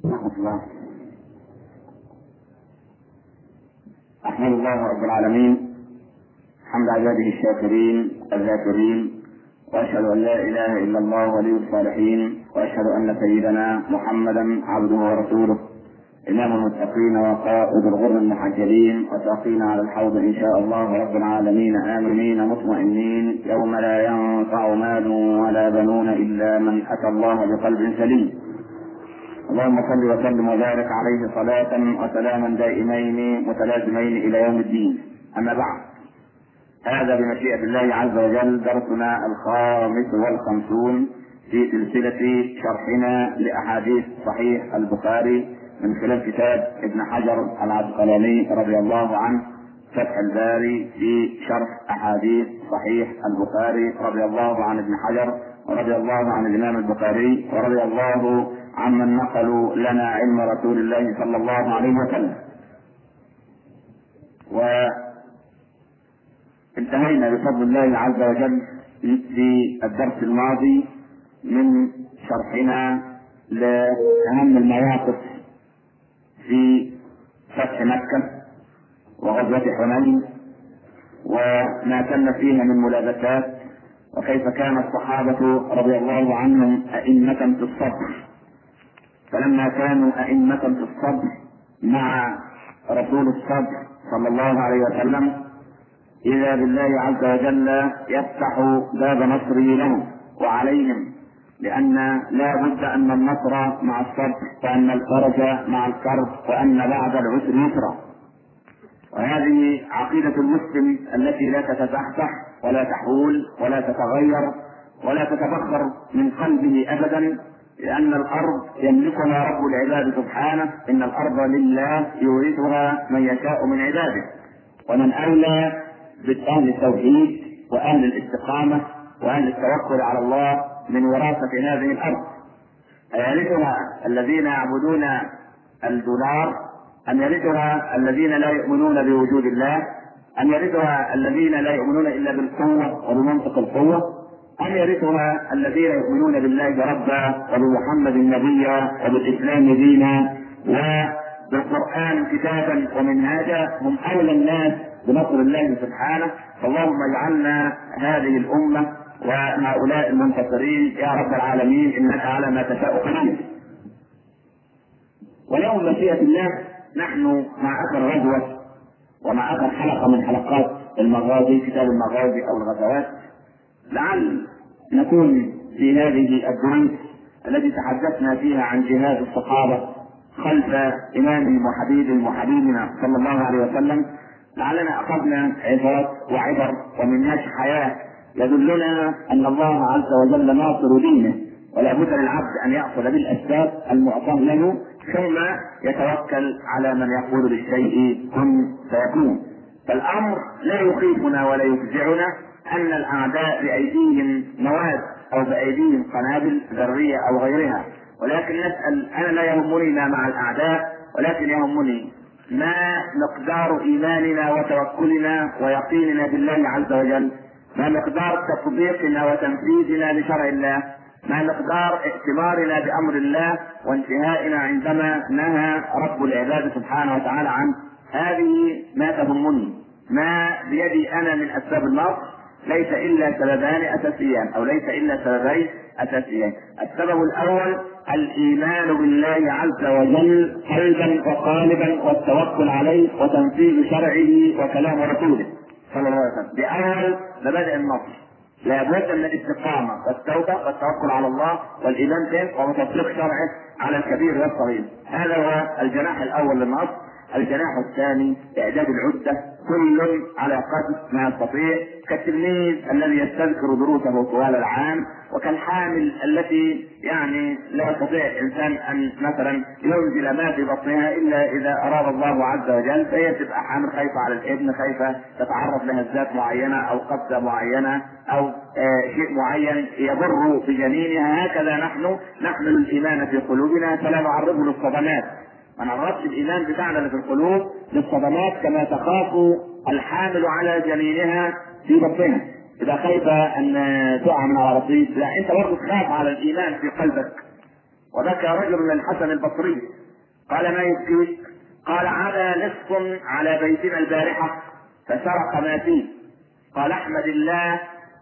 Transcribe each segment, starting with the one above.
ورحمة الله. أحمد الله رب العالمين حمد عباده الشاكرين الذاكرين، وأشهد أن لا إله إلا الله ولي الصالحين، وأشهد أن سيدنا محمدا عبده ورسوله إمام المتقين وقائد الغر المحجلين، وساقينا على الحوض إن شاء الله رب العالمين آمنين مطمئنين يوم لا ينفع مال ولا بنون إلا من أتى الله بقلب سليم. اللهم صل وسلم وبارك عليه صلاة وسلاما دائمين متلازمين إلى يوم الدين. أما بعد، هذا بمشيئة الله عز وجل درسنا 55 في سلسلة شرحنا لأحاديث صحيح البخاري من خلال كتاب ابن حجر العسقلاني رضي الله عنه فتح الباري في شرح أحاديث صحيح البخاري، رضي الله عن ابن حجر ورضي الله عن الإمام البخاري ورضي الله عمن نقلوا لنا علم رسول الله صلى الله عليه وسلم. وانتهينا بفضل الله عز وجل في الدرس الماضي من شرحنا لأهم المواقف في فتح مكة وغزوة حنين، وما كان فيها من ملابسات، وكيف كان الصحابة رضي الله عنهم أئمة في الصبر. فلما كانوا أئمة في الصبر مع رسول الصبر صلى الله عليه وسلم، إذا بالله عز وجل يفتح باب نصره لهم وعليهم، لأن لا بد أن النصر مع الصبر، وأن الفرج مع الكرب، وأن بعد العسر يسرا. وهذه عقيدة المسلم التي لا تتزحزح ولا تحول ولا تتغير ولا تتبخر من قلبه أبدا، لأن الأرض يملكها رب العباد سبحانه، إن الأرض لله يورثها من يشاء من عباده. ومن أولى بأهل التوحيد وأهل الاستقامة وأهل التوكل على الله من وراثة هذه الأرض؟ أيرثها الذين يعبدون الدولار، أم يرثها الذين لا يؤمنون بوجود الله، أم يرثها الذين لا يؤمنون إلا بالقوة وبمنطق القوة، أم يرثها الذين يؤمنون بالله ربا وبمحمد نبيا وبالإسلام دينا وبالقرآن كتابا ومنهاجا؟ هم أولى الناس بنصر الله سبحانه. فاللهم اجعلنا هذه الأمة وهؤلاء المنتصرين يا رب العالمين، إنك على ما تشاء قدير. واليوم مشيئة الله نحن مع آخر غزوة ومع آخر حلقة من حلقات المغازي، كتاب المغازي أو الغزوات، لعل نكون في هذه الدروس التي تحدثنا فيها عن جهاد الصحابة خلف إمامهم وحبيبهم وحبيبنا صلى الله عليه وسلم، لعلنا أخذنا عظات وعبر ومنهاج حياة يدلنا أن الله عز وجل ناصر دينه، ولا بد للعبد أن يأخذ بالأسباب المعطاة له، ثم يتوكل على من يقول للشيء كن فيكون. فالأمر لا يخيفنا ولا يفزعنا أن الأعداء بأيديهم مواد أو بأيديهم قنابل ذرية أو غيرها، ولكن نسأل، أنا لا يهمني ما مع الأعداء، ولكن يهمني ما مقدار إيماننا وتوكلنا ويقيننا بالله عز وجل، ما مقدار تطبيقنا وتنفيذنا لشرع الله، ما مقدار ائتمارنا بأمر الله وانتهائنا عندما نهى رب العباد سبحانه وتعالى عنه. هذه ما تهمني. ما بيدي أنا من أسباب النصر ليس إلا سببان أساسيان، أو ليس إلا سببين أساسيين. السبب الأول الإيمان بالله عز وجل قلبا وقالبا، والتوكل عليه وتنفيذ شرعه وكلام رسوله صلى الله عليه وسلم. بأول مبادئ النصر لا بد من الاستقامة والتوبة والتوكل على الله والإيمان به وتطبيق شرعه على الكبير والصغير. هذا هو الجناح الأول للنصر. الجناح الثاني إعداد العدة، كل على قدر ما يستطيع، كالتلميذ الذي يستذكر دروسه طوال العام، وكالحامل التي يعني لا يستطيع الإنسان أن مثلا ينزل ما في بطنها إلا إذا أراد الله عز وجل، فهي تبقى حامل خايفة على الابن، خايفة تتعرض لهزات معينة أو قبضة معينة أو شيء معين يضر بجنينها. هكذا نحن نحمل الإيمان في قلوبنا فلا نعرضه للصدمات. ما نعرضش الإيمان بتاعنا اللي في القلوب للصدمات كما تخاف الحامل على جنينها في بطنها. إذا خايفة أن تقع من على رصيد، لا، أنت برضه تخاف على الإيمان في قلبك. وبكى رجل من الحسن البصري قال: ما يبكيك؟ قال: عدا نصف على بيتنا البارحة فسرق ما فيه. قال: احمد الله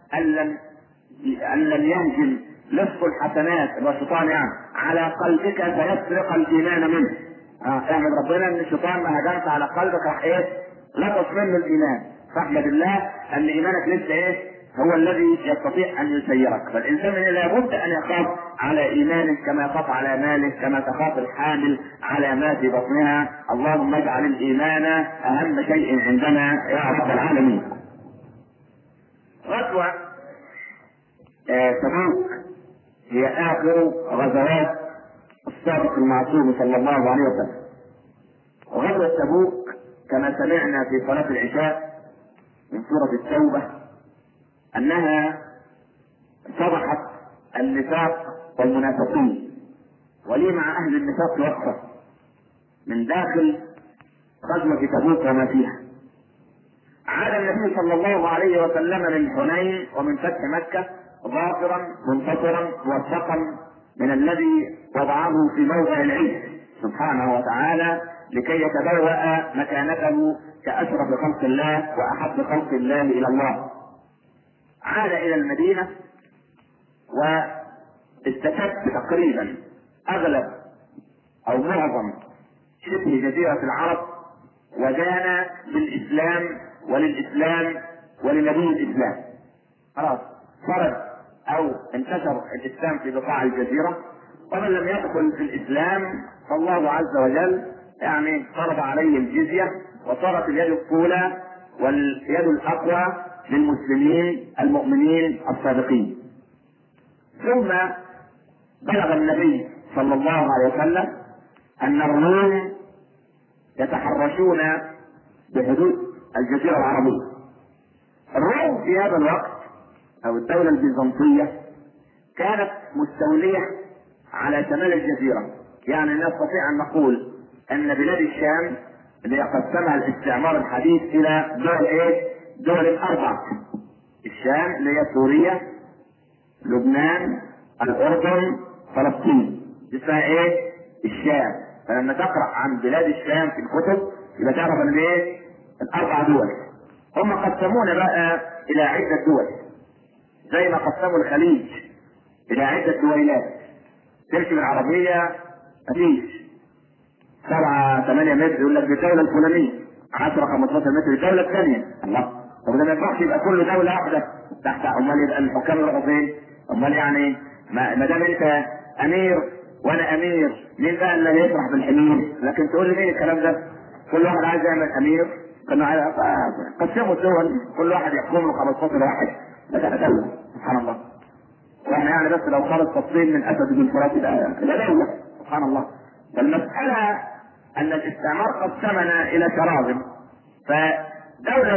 أن لم يهجم نصف الحسنات الشيطان يعني على قلبك فيسرق الإيمان منه. احمد ربنا ان الشيطان ما هجمت على قلبك راح لقص منه الإيمان، فاحمد الله ان إيمانك لسه هو الذي يستطيع ان يسيرك. فالانسان لابد ان يخاف على ايمانه كما يخاف على ماله، كما تخاف الحامل على ما في بطنها. اللهم اجعل الايمان اهم شيء عندنا يا رب العالمين. غزوة تبوك هي اخر غزوات الصادق المعصوم صلى الله عليه وسلم. وغزوة تبوك كما سمعنا في صلاة العشاء من سورة التوبة انها فضحت النفاق والمنافقين، ولي مع اهل النفاق وقفه من داخل غزوة تبوك وما فيها. عاد النبي صلى الله عليه وسلم من حنين ومن فتح مكة ظافرا منتصرا موفقا من الذي وضعه في موضع العز سبحانه وتعالى لكي يتبوأ مكانته كأشرف خلق الله وأحب خلق الله إلى الله. عاد إلى المدينة واستتب تقريبا أغلب أو معظم شبه جزيرة العرب ودان بالإسلام وللإسلام ولنبي الإسلام. خلاص فرد أو انتشر الإسلام في بقاع الجزيرة، ومن لم يدخل في الإسلام فالله عز وجل يعني فرض عليه الجزية، وصارت اليد الطولى واليد الأقوى للمسلمين المؤمنين الصادقين. ثم بلغ النبي صلى الله عليه وسلم أن الروم يتحرشون بحدود الجزيرة العربية. الروم في هذا الوقت أو الدولة البيزنطية كانت مستولية على شمال الجزيرة، يعني نستطيع أن نقول أن بلاد الشام اللي قسمها الاستعمار الحديث إلى دول أربع: الشام اللي هي سوريا، لبنان، الأردن، فلسطين، اسمها الشام. فلما تقرأ عن بلاد الشام في الكتب يبقى تعرف ان الاربع دول. هم قسمونا بقى الى عدة دول، زي ما قسموا الخليج الى عدة دويلات. تمشي بالعربية مفيش 7-8 متر يقول لك الدولة الفلانية، 10-15 متر الدولة الثانية. الله، طب ده ما ينفعش يبقى كل دولة واحدة تحت، امال يبقى الحكام يروحوا فين؟ امال يعني ما دام انت امير وانا امير، مين بقى اللي هيفرح بالحمير؟ لكن تقول لي مين الكلام ده؟ كل واحد عايز يعمل امير، كانوا قسموا الدول كل واحد يحكم له 15 واحد، ده دولة سبحان الله. واحنا يعني بس لو خرج فصين من اسد بن فرات ده دولة سبحان الله. فالمسألة ان الاستعمار قسمنا الى شراذم. فدولة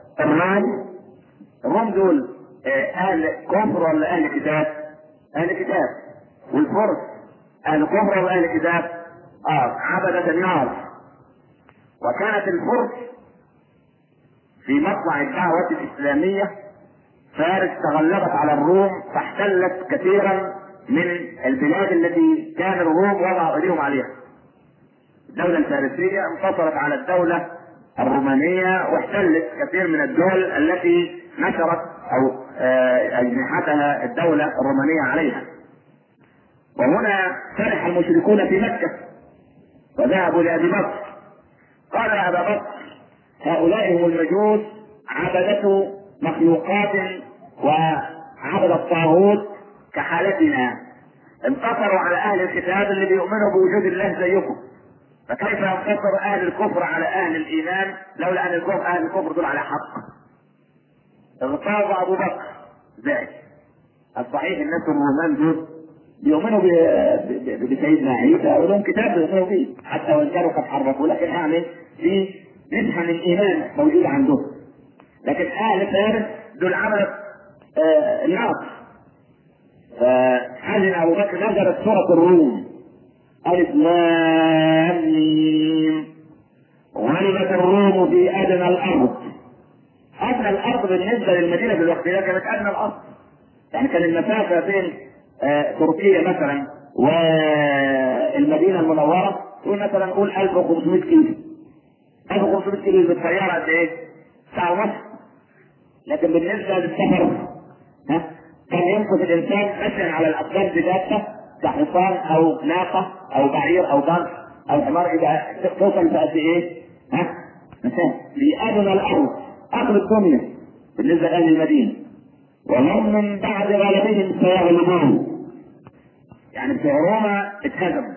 الروم دول اهل كفر ولا اهل كتاب؟ اهل كتاب. والفرس اهل كفر ولا اهل كتاب؟ عبدة النار. وكانت الفرس في مطلع الدعوة الاسلامية فارس تغلبت على الروم فاحتلت كثيرا من البلاد التي كان الروم وضعوا ايديهم عليها. الدولة الفارسية انتصرت على الدولة الرومانية واحتلت كثير من الدول التي نشرت او اجنحتها الدولة الرومانية عليها. وهنا فرح المشركون في مكة وذهبوا لأبي بكر، قال يا أبا بكر هؤلاء هم المجوس عبدة مخلوقات وعبد الطاغوت كحالتنا، انتصروا على أهل الكتاب اللي بيؤمنوا بوجود الله زيكم، فكيف ينتصر أهل الكفر على أهل الإيمان لولا أن أهل الكفر دول على حق؟ اغتاظ أبو بكر ذلك. الصحيح الناس الرومان دول بيؤمنوا بسيدنا عيسى ولهم كتاب بيؤمنوا به حتى وان كانوا قد حرفوا، لكن يعني في نسبة من الايمان موجودة عندهم. لكن اهل فارس دول عملت النار. فحزن ابو بكر، نزلت سورة الروم الف لام ميم غلبت الروم في ادنى الارض. ادنى الارض بالنسبة للمدينة في الوقت ده كانت ادنى الارض، يعني كان المسافة بين تركيا مثلا والمدينه المنوره قول مثلا قول 1500 كيلو. 1500 كيلو بالسياره قد ايه؟ ساعه ونص. لكن بالنسبه للسفر كان يمكن الانسان ماشيا على الاقدام بدابه كحصان او ناقه او بعير او ضرب او حمار، اذا توصل في قد ايه؟ مثلا في ادنى الارض اخر الدنيا بالنسبه لاهل المدينه. وهم من بعد غلبهم سيغلبون، يعني في روما اتهزموا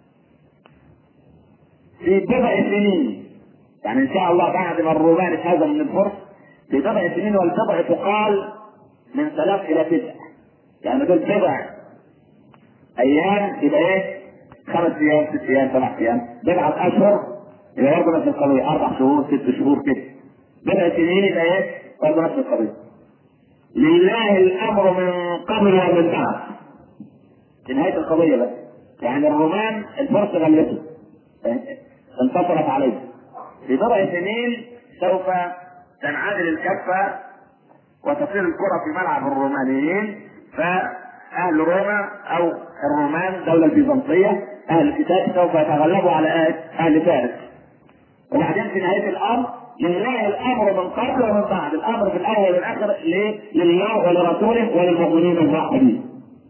في بضع سنين، يعني ان شاء الله بعد ما الرومان اتهزموا من الفرس في بضع سنين، والبضع تقال من 3 إلى 9، يعني دول بضع ايام يبقى ايه؟ 5 ايام 6 ايام 7 ايام، بضعة اشهر يبقى برضه نفس القضية 4 شهور 6 شهور كده، بضع سنين يبقى ايه؟ برضه نفس القضية. لله الامر من قبل ومن بعد، في نهاية القضية بس، يعني الرومان الفرس غلبته انتصرت عليه، في بضع سنين سوف تنعدل الكفة وتصير الكرة في ملعب الرومانيين، فأهل روما أو الرومان الدولة البيزنطية أهل الكتاب سوف يتغلبوا على أهل فارس. وبعدين في نهاية الأمر لله الأمر من قبل ومن بعد، الأمر في الأول والآخر لله ولرسوله وللمؤمنين الموحدين.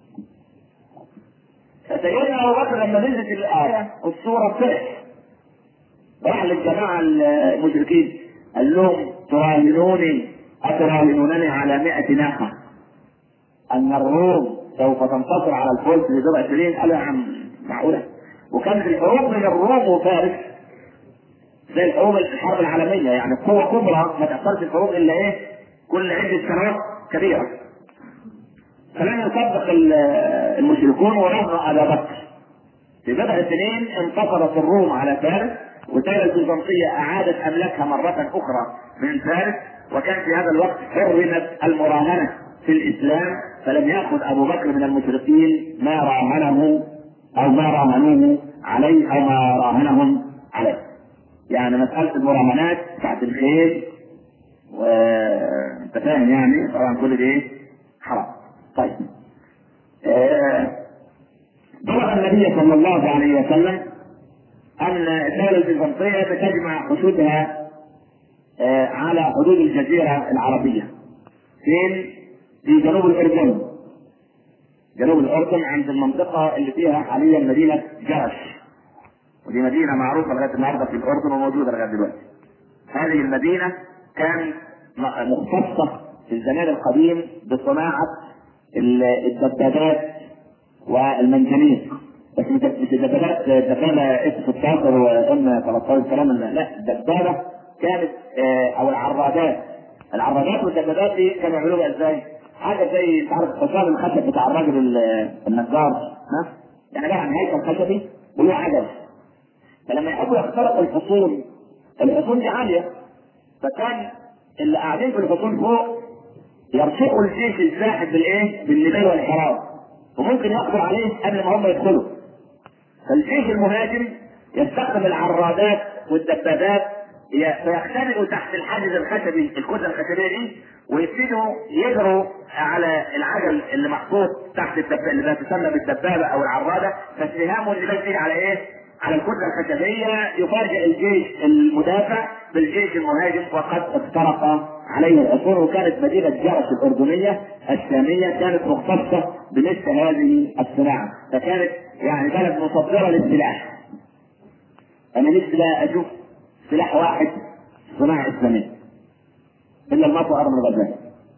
فسيدنا أبو بكر لما نزلت الآية والسورة فرح، راح للجماعة المشركين قال لهم تراهنوني أتراهنونني على 100 ناقة أن الروم سوف تنتصر على الفرس في بضع سنين؟ قالوا يا عم معقولة؟ وكانت الحروب من الروم وفارس زي الحروب الحرب العالمية، يعني قوة كبرى ما تحصلش الحروب إلا إيه؟ كل عدة سنوات كبيرة. فلم يصدق المشركون ورهنوا أبا بكر. في بضع سنين انتصرت الروم على فارس، والدولة البيزنطية أعادت أملاكها مرة أخرى من فارس، وكان في هذا الوقت حرمت المراهنة في الإسلام، فلم يأخذ أبو بكر من المشركين ما راهنه أو ما راهنوه عليه أو ما راهنهم عليه. يعني مسألة المراهنات بتاعت الخيل وانت فاهم يعني طبعا كل ده حرام. طيب بلغ النبي صلى الله عليه وسلم ان الدولة البيزنطية تجمع حدودها على حدود الجزيرة العربية. فين؟ في جنوب الاردن. جنوب الاردن عند المنطقة اللي فيها حاليا مدينة جرش، ودي مدينة معروفة لغاية النهارده في الاردن وموجودة لغاية دلوقتي. هذه المدينة كانت مختصة في الزمان القديم بصناعة الدبابات والمنجنيق، بس مش الدبابات دبابة اس 16 وام 13 الكلام، لا الدبابة كانت او العرادات والدبابات دي كانوا يعملوها ازاي؟ حاجة زي انت عارف حصان الخشب بتاع الراجل النجار، يعني بقى عن هيكل خشبي وله عجل، فلما يحبوا يخترقوا الحصون دي عالية، فكان اللي قاعدين في الحصون فوق يرشقوا الجيش الزاحف بالنبال والحراب، وممكن يقضوا عليه قبل ما هم يدخلوا. فالجيش المهاجم يستخدم العرادات والدبابات فيختبئوا تحت الحاجز الخشبي، الكتله الخشبيه دي، ويبتدوا يجروا على العجل اللي محطوط تحت اللي تسمى بالدبابه او العراده، فسهامه اللي بس على ايه؟ على الكتله الخشبيه، يفاجئ الجيش المدافع بالجيش المهاجم وقد اخترق عليه العصور. وكانت مدينه جرش الاردنيه الشاميه كانت مختصه بمثل هذه الصناعه، فكانت يعني بلد مصدره للسلاح. انا نفسي بقى اشوف سلاح واحد صناعه اسلاميه الا المطوى ارض الغزال.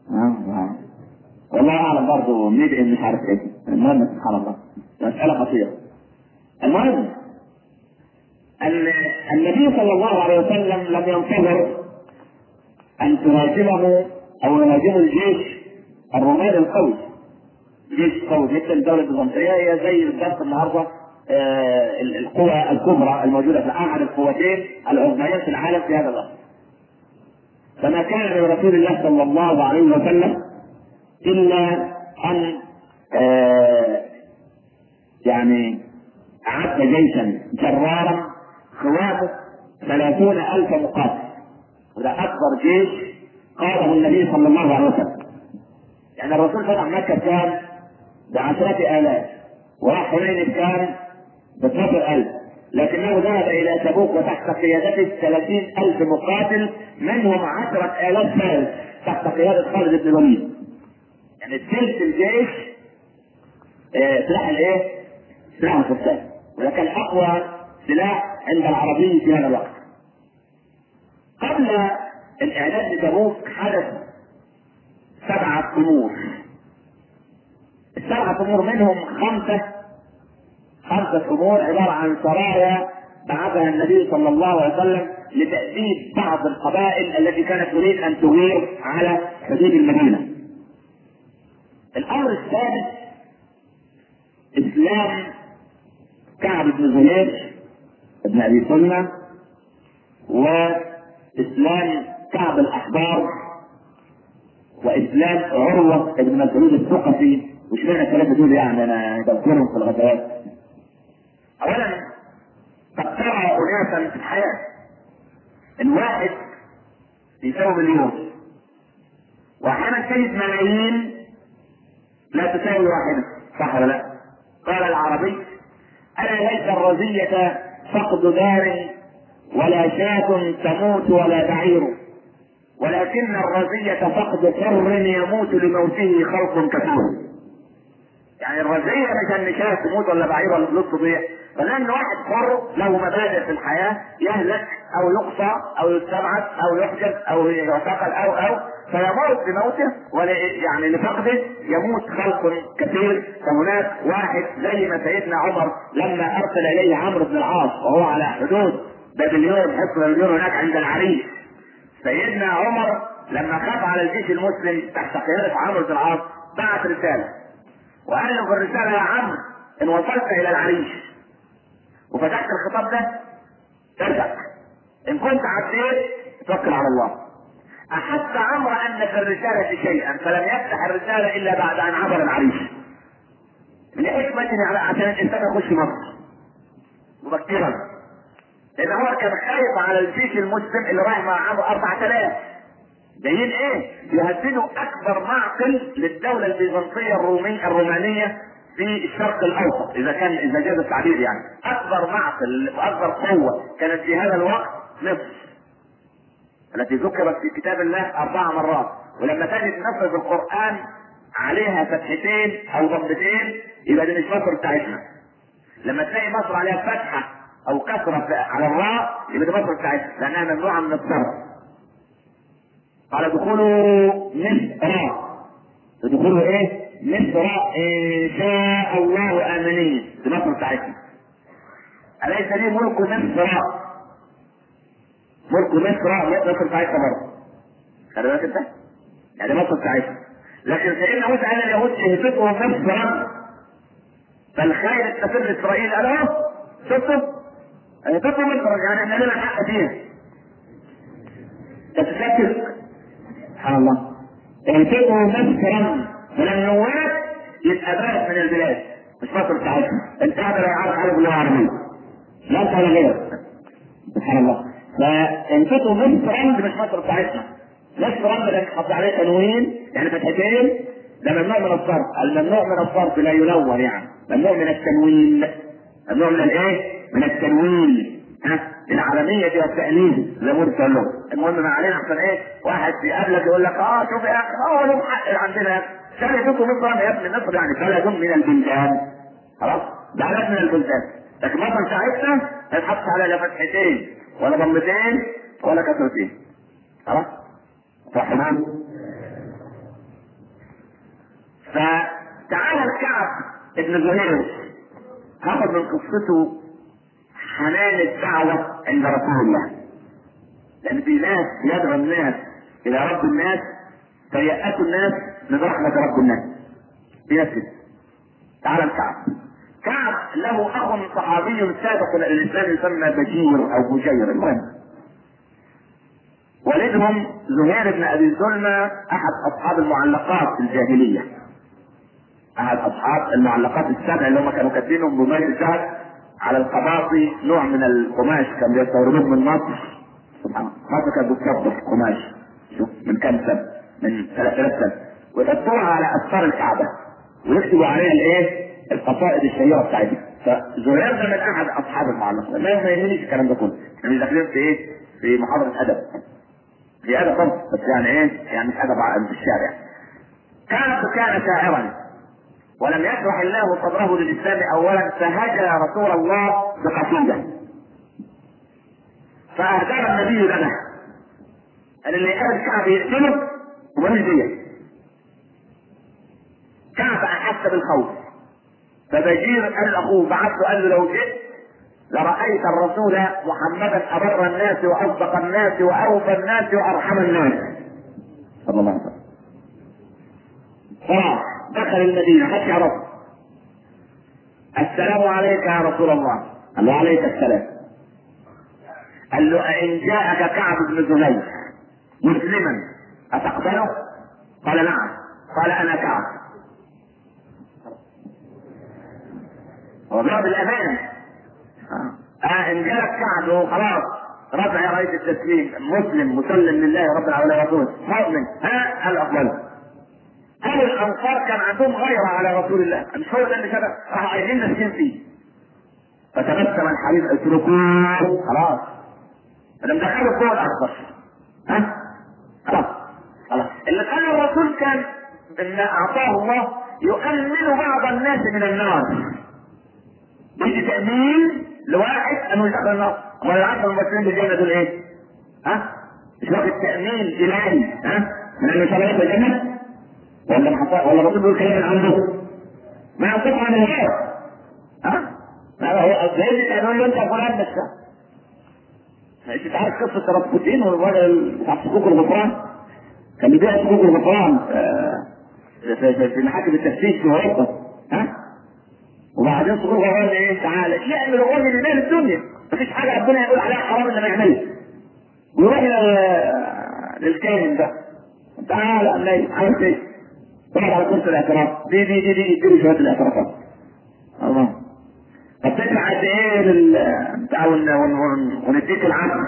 والله اعلم برضه مش عارف ايه. المهم سبحان الله مساله خطيره. المهم ان النبي صلى الله عليه وسلم لم ينتظر ان تهاجمه او يهاجمه الجيش الروماني القوي، جيش قوي جدا. الدوله البيزنطيه هي زي بالضبط النهارده القوى الكبرى الموجوده في احد القوتين العظميين في العالم في هذا الوقت. فما كان من رسول الله صلى الله عليه وسلم الا ان يعني اعد جيشا جرارا قوامه 30,000 مقاتل، وده اكبر جيش قاده النبي صلى الله عليه وسلم. يعني الرسول فتح مكه كان ب10,000، وراح حنين كان ب 12,000، لكنه ذهب الى تبوك وتحت قيادته 30,000 مقاتل، منهم 10,000 فارس تحت قيادة خالد بن الوليد. يعني ثلث الجيش سلاح الايه؟ سلاح الفرسان، وده كان اقوى سلاح عند العربي في هذا الوقت. قبل الاعداد لتبوك حدث 7 امور. ال7 امور منهم خمسة امور عبارة عن سرايا بعثها النبي صلى الله عليه وسلم لتأديب بعض القبائل التي كانت تريد ان تغير على حدود المدينة. الامر الثالث اسلام كعب بن زهير ابن ابي سلمى، واسلام كعب الاحبار، واسلام عروة بن مسعود الثقفي. وش معنى الثلاثة دول؟ يعني انا بذكرهم في الغزوات. اولا قد ترى اناسا في الحياة الواحد يساوي مليون، واحيانا تجد ملايين لا تساوي واحدة، صح ولا لا؟ قال العربي: الا ليس الرزية فقد دار ولا شاة تموت ولا بعير، ولكن الرزية فقد حر يموت لموته خلق كثير. يعني الرزية مش ان شاة تموت ولا بعير ولا فلوس تضيع، فلان واحد حر له مبادئ في الحياة يهلك او يقصى او يستبعد او يحجب او يعتقل او فيموت بموته، يعني لفقده يموت خلق كثير. فهناك واحد زي ما سيدنا عمر لما ارسل اليه عمرو بن العاص وهو على حدود بابليون، حصن بابليون هناك عند العريش، سيدنا عمر لما خاف على الجيش المسلم تحت قيادة عمرو بن العاص بعث رسالة وقال له في الرسالة: يا عمرو ان وصلت الى العريش وفتحت الخطاب ده ارجع، ان كنت عديت توكل على الله. احس عمرو ان في الرسالة شيئا فلم يفتح الرسالة الا بعد ان عبر العريش، لحكمة عشان الانسان يخش مصر مبكرا، لان هو كان خايف على الجيش المسلم اللي رايح مع عمرو 4000 جايين ايه؟ يهددوا اكبر معقل للدولة البيزنطية الرومانية في الشرق الاوسط، اذا جاز التعبير. يعني اكبر معقل واكبر قوة كانت في هذا الوقت مصر، التي ذكرت في كتاب الله 4 مرات، ولما تجد مصر في القرآن عليها فتحتين او ضمتين يبقى دي مش مصر بتاعتنا. لما تلاقي مصر عليها فتحة او كسرة على الراء يبقى دي مصر بتاعتنا، لانها ممنوعة من الصرف. قال: ادخلوا مصر، ادخلوا ايه؟ مصر ان شاء الله امنين، دي مصر بتاعتنا. اليس لي ملك مصر؟ ملك مصر بتاعتنا برضه، خلي بالك انت، يعني مصر بتاعتنا. لكن سيدنا موسى قال اليهود اهبطوا مصرا فالخير استفر اسرائيل. قال اهو شفتوا؟ اهبطوا مصر، يعني احنا لنا حق فيها. تتشكك سبحان الله. اهبطوا مصرا فلما يبقى بلد من البلاد مش مصر بتاعتنا. انت هذا لا يعرف اللغه العربيه، لا انت ولا غيرك، سبحان الله. فانتوا مصر مش مصر بتاعتنا. مصر ده حط عليه تنوين يعني فتحتين، ده ممنوع من الصرف. الممنوع من الصرف لا ينون، يعني ممنوع من التنوين، ممنوع من الايه؟ من التنوين. العالمية دي والتأليف زي ما قلت لهم. المهم ما علينا احسن ايه؟ واحد يقابلك يقول لك: شوف يا اخي هو لهم حق عندنا، بلدكم مصر يا ابن مصر، يعني بلد من البلدان، خلاص بلد من البلدان. لكن مصر بتاعتنا ما يتحطش عليها لا فتحتين ولا ضمتين ولا كسرتين، خلاص صح. فتعالى الكعب ابن زهير هاخد من قصته حنان الدعوة عند رسول الله، لأن في ناس يدعو الناس إلى رب الناس فيأتوا الناس من رحمة رب الناس. في ناس كده. تعالى الكعب. كعب له أخ صحابي سابق إلى الإسلام يسمى بجير أو بجير، المهم والدهم زهير بن أبي سلمى، أحد أصحاب المعلقات في الجاهلية، أحد أصحاب المعلقات السبع اللي هم كانوا كاتبينهم بمية الذهب على القباطي، نوع من القماش كانوا يستوردوه من مصر. سبحان الله، مصر كانت بتصدر قماش شوف من كم سنة، من 3000 سنة، ويحطوها على أسفار الكعبة ويكتبوا عليها الايه؟ القصائد الشهيره بتاعتها. فزهير ده من احد اصحاب المعلقات. ما يهمنيش الكلام ده كله، احنا مش داخلين في ايه؟ في محاضره ادب، في ادب طبعا، بس يعني ايه؟ يعني مش ادب في الشارع. كان شاعرا ولم يشرح الله صدره للاسلام اولا، فهجى رسول الله بقصيده فاهداها النبي لنا ان اللي يقابل كعب يقتله ومالوش ديه. كعب احس بالخوف، فبشير قال لاخوه بعثه قال له لو جئت لرايت الرسول محمدا ابر الناس واصدق الناس واوفى الناس وارحم الناس صلى الله عليه وسلم. دخل المدينه حتى يعرف السلام عليك يا رسول الله. قال له عليك السلام. قال له أئن جاءك كعب بن زهير مسلما أتقبله؟ قال نعم. قال أنا كعب. هو باب الأمان. إن جاءك كعب وخلاص رفع راية التسليم، مسلم مسلم لله رب العالمين ورسوله مؤمن، قال أقبله. أهل الأنصار كان عندهم غيرة على رسول الله، مش هو ده اللي كده راحوا عايزين نسكن فيه. فتبسم الحبيب اتركوه خلاص. لما دخلوا الضوء الأخضر خلاص. اللي قال الرسول كان ان اعطاه الله يؤمن بعض الناس من النار. يجي تأمين لواحد انه يدخل النار. امال العبد المبشرين بالجنة دول ايه؟ مش واخد تأمين الهي من انه يشغل في الجنة؟ ولا الرسول بيقول كلام عنده؟ ما ينطق عن الهوى. هو زي يقول له انت فلان بس. انت عارف قصة راسبوتين والراجل بتاع صكوك الغفران؟ كان بيبيع صكوك الغفران في محاكم التفتيش في اوروبا. وبعدين صكوك الغفران ايه؟ تعالى يعمل الراجل اللي مال الدنيا، مفيش حاجة ربنا يقول عليها حرام انما يعملها. ويروح للكاهن ده، تعالى امني عارف ايه؟ طلع على كرسي الاعتراف، دي يديله شوية الاعترافات. الله. طب تدفع قد ايه بتاع ونديك العقل؟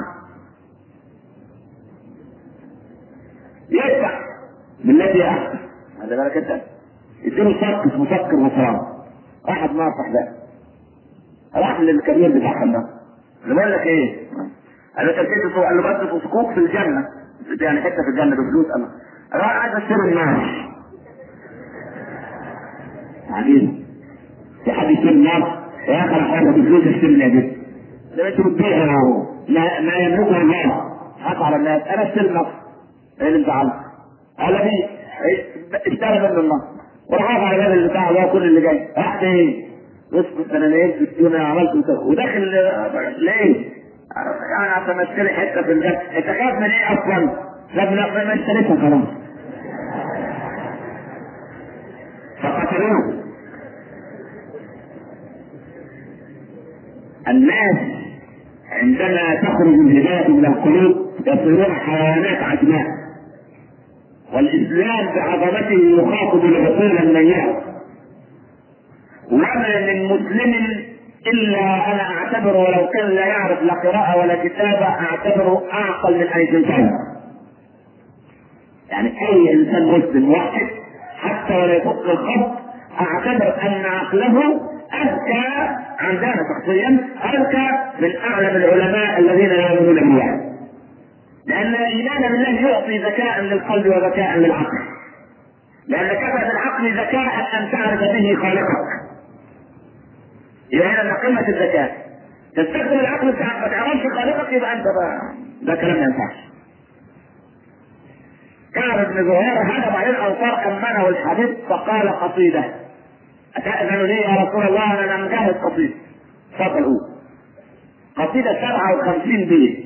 يدفع بالتي احسن. هذا بالك انت يديله صك اسمه صك الغفران. واحد ناصح ده راح للكبير بتاعهم ده اللي بقول لك ايه؟ قال له تركيز قال له بس صكوك في الجنه، يعني حته في الجنه بفلوس. انا عايز اشتري النار. عجيب في حد يشتري النار؟ يا اخي انا حاطط فلوس اشتري النار. ده انتوا بتبيعوا ما يملكه الله حق على الناس. انا اشتري النار. ايه اللي انت عامله؟ قال لي اشترى منه النار وراح على باب البتاع اللي هو كل اللي جاي. رحت ايه؟ اسكت انا نايم في الدنيا عملت وداخل ليه؟ يعني عشان اشتري حته في الجنه. انت خايف من ايه اصلا؟ لما ما اشتريتها خلاص. فقتلوه. الناس عندما تخرج الهداية من القلوب يصيرون حيوانات عجماء، والإسلام بعظمته يخاطب العقول الميتة. وما من مسلم إلا أنا أعتبره ولو كان لا يعرف لا قراءة ولا كتابة أعتبره أعقل من أي إنسان. يعني أي إنسان مسلم واحد حتى ولا يفك الخط أعتبر أن عقله أذكى عندنا شخصيا، أذكى من أعلم العلماء الذين لا يؤمنون بالله. لأن الإيمان بالله يعطي ذكاء للقلب وذكاء للعقل. لأن كفى بالعقل ذكاء أن تعرف به خالقك. يبقى هنا قمة الذكاء. تستخدم العقل بتاعك ما تعرفش خالقك، يبقى أنت ده كلام ما ينفعش. كعب بن زهير هجم عليه الأنصار أمنه الحبيب فقال قصيدة. أتأذن لي يا رسول الله أنا مجهز قصيدة. اتفضل قول. قصيدة 57 بيت.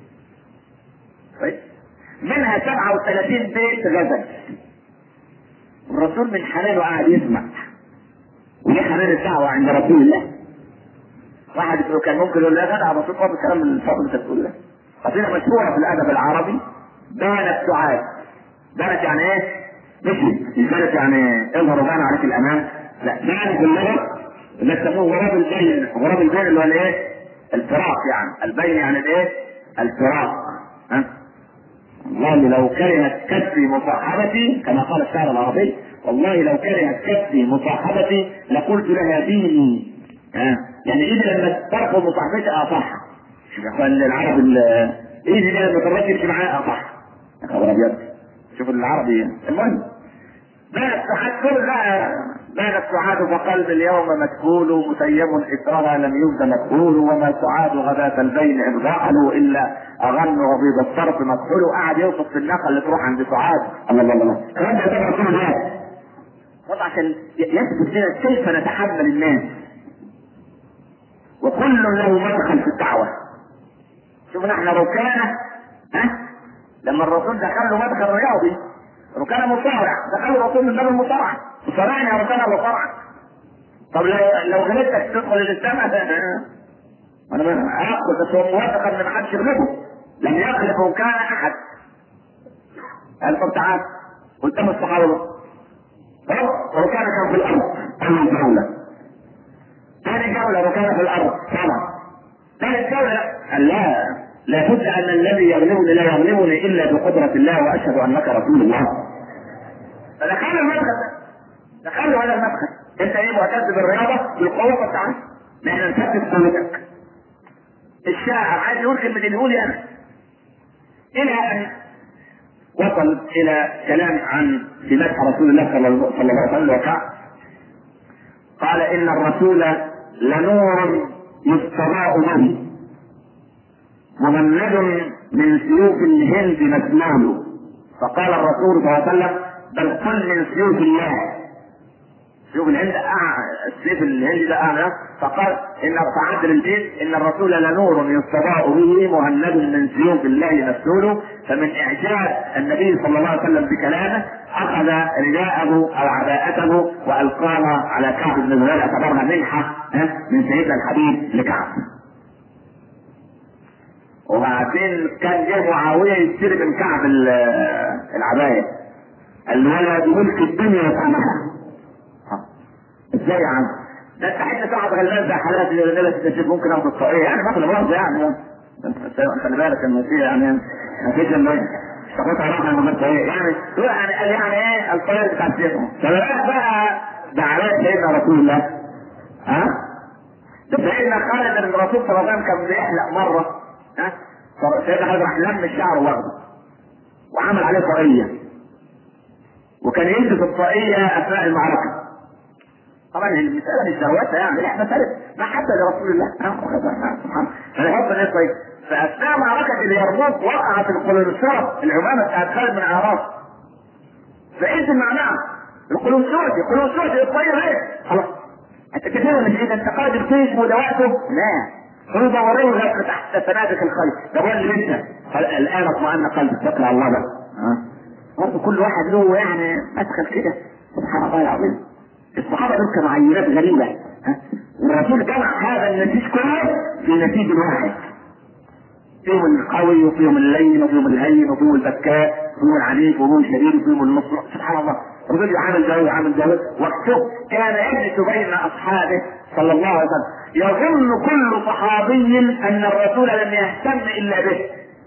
منها 37 بيت غزل. الرسول من حنانه قاعد يسمع. وليه حنان الدعوة عند رسول الله؟ واحد كان ممكن يقول لا جدع الرسول فاضل الكلام من الفضل اللي بتقول ده. قصيدة مشهورة في الأدب العربي. بانت سعاد. بانت يعني ايه؟ مش بانت يعني اظهر وبان عليك الأمان. لا، بانت اللغة اللي يسموه غراب البين. غراب البين اللي هو الايه؟ الفراق يعني. البين يعني الايه؟ الفراق. والله لو كرهت كفي مصاحبتي كما قال الشاعر العربي والله لو كرهت كفي مصاحبتي لقلت لها ديني. يعني ايدي لما ترفض مصاحبتي اصح. شوف يا اخوان العرب ايدي لما ترفض تمشي معايا اصح. يا خبر ابيض، شوف العربي. المهم بان السعاد كل بقى، بان السعاد فقلب اليوم مكهول مسيم اثرها لم يبد مكهول، وما سعاد غداة البين ان رحلوا الا اغن وبيض الصرف مكحول. وقعد يوصف في الناقه اللي تروح عند سعاد. الله الله الله، الكلام ده كان رسول الله وضع عشان يثبت لنا كيف نتحمل الناس، وكل له مدخل في الدعوه. شوف نحن ركانه، لما الرسول دخل له مدخل رياضي، ركانه مصارع، دخل الرسول من باب المصارعه، صارعني يا ركانه ولا صارع. طب لو غلبتك تدخل الاسلام انا هاخد، بس هو موافق ان ما حدش يغلبه، لم يغلب ركان احد. قال طب تعال قدام الصحابه، ركانه كان في الارض اول جوله، ثاني جوله ركانه في الارض طبعا، ثالث جوله قال لا بد ان الذي يغلبني لا يغلبني الا بقدره الله واشهد انك رسول الله. فدخل المدخل ده، دخل هذا المدخل. انت ايه معتز بالرياضه بالقوه بتاعتك؟ نحن نثبت قوتك. الشاعر عايز يقول كلمه اللي يقول انا، الى ان وصل الى كلام عن في مدح رسول الله صلى الله عليه وسلم وقع قال ان الرسول لنور يستضاء به ممند من سيوف الهند مسلول. فقال الرسول صلى الله عليه وسلم بل قل من سيوف الله. سيوف الهند السيف الهندي ده اعلى. فقال ان تعدل الجيش ان الرسول لنور يستضاء به مهند من سيوف الله مسلول. فمن اعجاب النبي صلى الله عليه وسلم بكلامه اخذ رداءه او عباءته والقاها على كعب بن زهير اعتبرها منحه من سيدنا الحبيب لكعب. وبعدين كان جه معاويه يشتري من كعب العبايه، قال له ولا بملك الدنيا وطعمها. ازاي يا عم؟ ده انت حته قاعد غلبان زي حالات اللي ممكن اخد الطاقيه يعني مثلا برضه يعني خلي بالك انه في يعني ما فيش الا تاخدها راحه من غير يعني قال يعني ايه الطاقيه بتاعت سيدنا. فبقى بقى دعوات سيدنا رسول الله ده سيدنا خالد بن الرسول صلى الله عليه وسلم كان بيحلق مره سيدنا خالد راح لم الشعر واخده وعمل عليه طاقيه، وكان يلبس الطاقيه اثناء المعركه. طبعا المسألة مش ذواتها يعني، لا مسألة محبة لرسول الله سبحان الله. يحب الناس طيب. فأثناء معركة اليرموك وقعت القلنسوة العمامة بتاعت خالد بن عراف. فانزل معناها القلنسوة الطيب ايه؟ خلاص انت كده مش اذا انت قائد الجيش ودواته؟ لا، هو دوريه لك تحت سنادك الخير. ده هو اللي انت الان اطمئن قلبك ذكر الله بقى. برضه كل واحد له يعني مدخل كده سبحان الله العظيم. الصحابه دول كانوا عينات غريبه والرسول جمع هذا النسيج كله في نسيج واحد، فيهم القوي وفيهم اللين وفيهم الهين وفيهم البكاء وفيهم العنيف وفيهم الشديد وفيهم المصلح. سبحان الله الرسول عامل ده وعامل ده. وقته كان يجلس بين اصحابه صلى الله عليه وسلم يظن كل صحابي ان الرسول لم يهتم الا به.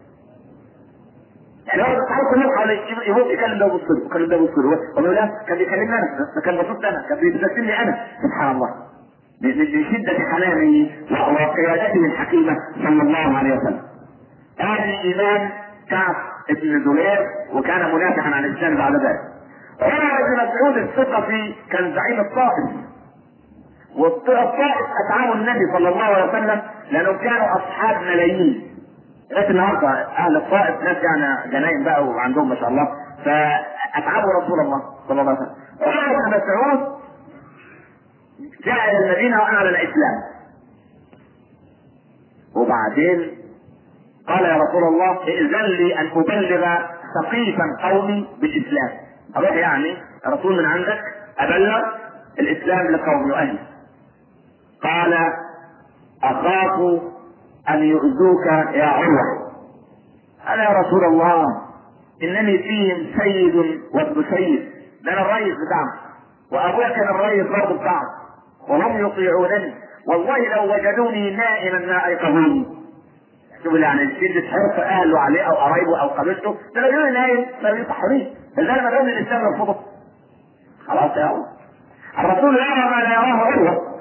يعني هو تعالوا كلهم حوالي يموت يكلم ده ويبص له يكلم ده ويبص له ويقول لا كان بيكلمني انا، ده كان بيبص انا، كان بيبتسمني انا. سبحان الله من شده حنانه وقيادته الحكيمه صلى الله عليه وسلم. هذا الايمان كعب بن زهير وكان منافحا عن الاسلام بعد ذلك. عمر بن مسعود الثقفي كان زعيم الطائف، والطائف اتعبوا النبي صلى الله عليه وسلم لانهم كانوا اصحاب ملايين. لكن النهارده اهل الطائف ناس يعني جناين بقى وعندهم ما شاء الله، فاتعبوا رسول الله صلى الله عليه وسلم. عمر بن مسعود جاء الى المدينه واعلن الاسلام، وبعدين قال يا رسول الله ائذن لي ان ابلغ سقيفا قومي بالاسلام. اروح يعني رسول من عندك ابلغ الاسلام لقومي واهلي. قال اخاف ان يؤذوك يا عروه. قال يا رسول الله انني فيهم سيد وابن سيد، ده انا الرئيس بتاعهم وابويا كان الرئيس برضه بتاعهم وهم يطيعونني، والله لو وجدوني نائما ما ايقظوني. شوف يعني شدة حرص اهله عليه او قرايبه او قبيلته، ده لو يقولوا نايم ما بيصحونيش، فازاي ما دام الاسلام يرفضه؟ خلاص يا الله. الرسول يرى ما لا يراه عروة،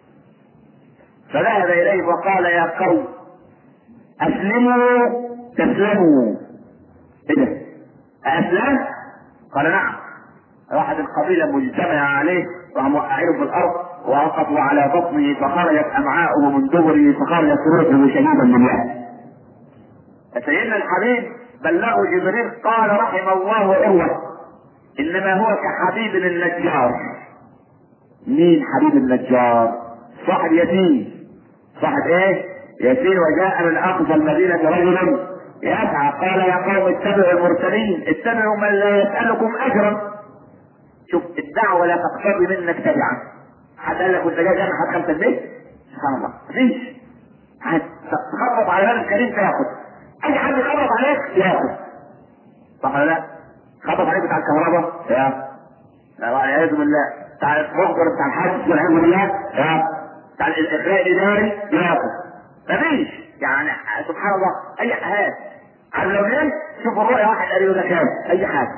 فذهب اليه وقال يا قوم اسلموا تسلموا. ايه ده؟ اسلم؟ قال نعم. واحد القبيله مجتمع عليه راح موقعينه في الارض ووقفوا على بطنه فخرجت امعاؤه من دبره فخرجت روحه شهيدا لله. سيدنا الحبيب بلغه جبريل قال رحم الله عروة انما هو كحبيب النجار. مين حبيب النجار؟ صاحب يتيم. صاحب ايه؟ يتيم. وجاء من اقصى المدينة رجل يسعى قال يا قوم اتبعوا المرسلين اتبعوا من لا يسألكم اجرا. شوف الدعوة لا تقتضي منك تبعا. حد قال لك وانت جاي جامع حد 5 جنيه؟ سبحان الله مفيش. هتخبط على باب الكريم تاخد. اي حد يخبط عليك ياخد. صح ولا لا؟ خبط عليك بتاع الكهرباء يا لا والعياذ بالله. بتاع المخبر بتاع الحج والعياذ بالله يا بتاع الاخلاء الاداري ياخد. مفيش يعني سبحان الله اي حاجه. عارف لو نمت شوف الرؤيا واحد قال له كام اي حاجه.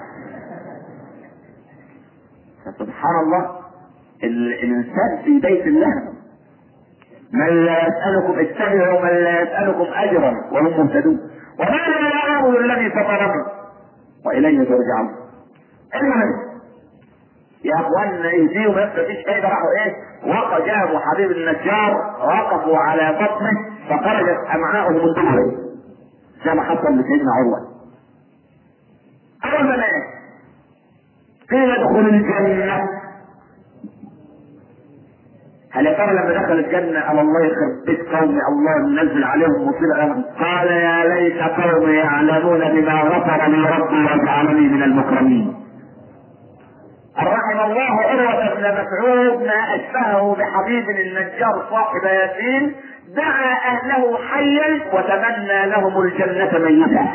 سبحان الله الانسان في بيت الله من لا يسألكم اتبعوا من لا يسألكم اجرا وهم مهتدون وما لا يعبد الذي فطرهم واليه ترجعون. المهم يا اخواننا اهديهم ما فيش فايده. راحوا ايه؟ جابوا حبيب النجار وقفوا على بطنه فخرجت امعاؤه من دبره زي ما حصل لسيدنا عروه. اول ما مات قيل ادخل الجنه. هل يا ترى لما دخل الجنه قال الله يخرب بيت قومي الله منزل عليهم مصيبه؟ قال يا ليت قومي يعلمون بما غفر لي ربي وجعلني من المكرمين. رحم الله عروة بن مسعود ما اشبهه بحبيب النجار صاحب ياسين دعا اهله حيا وتمنى لهم الجنة ميتا.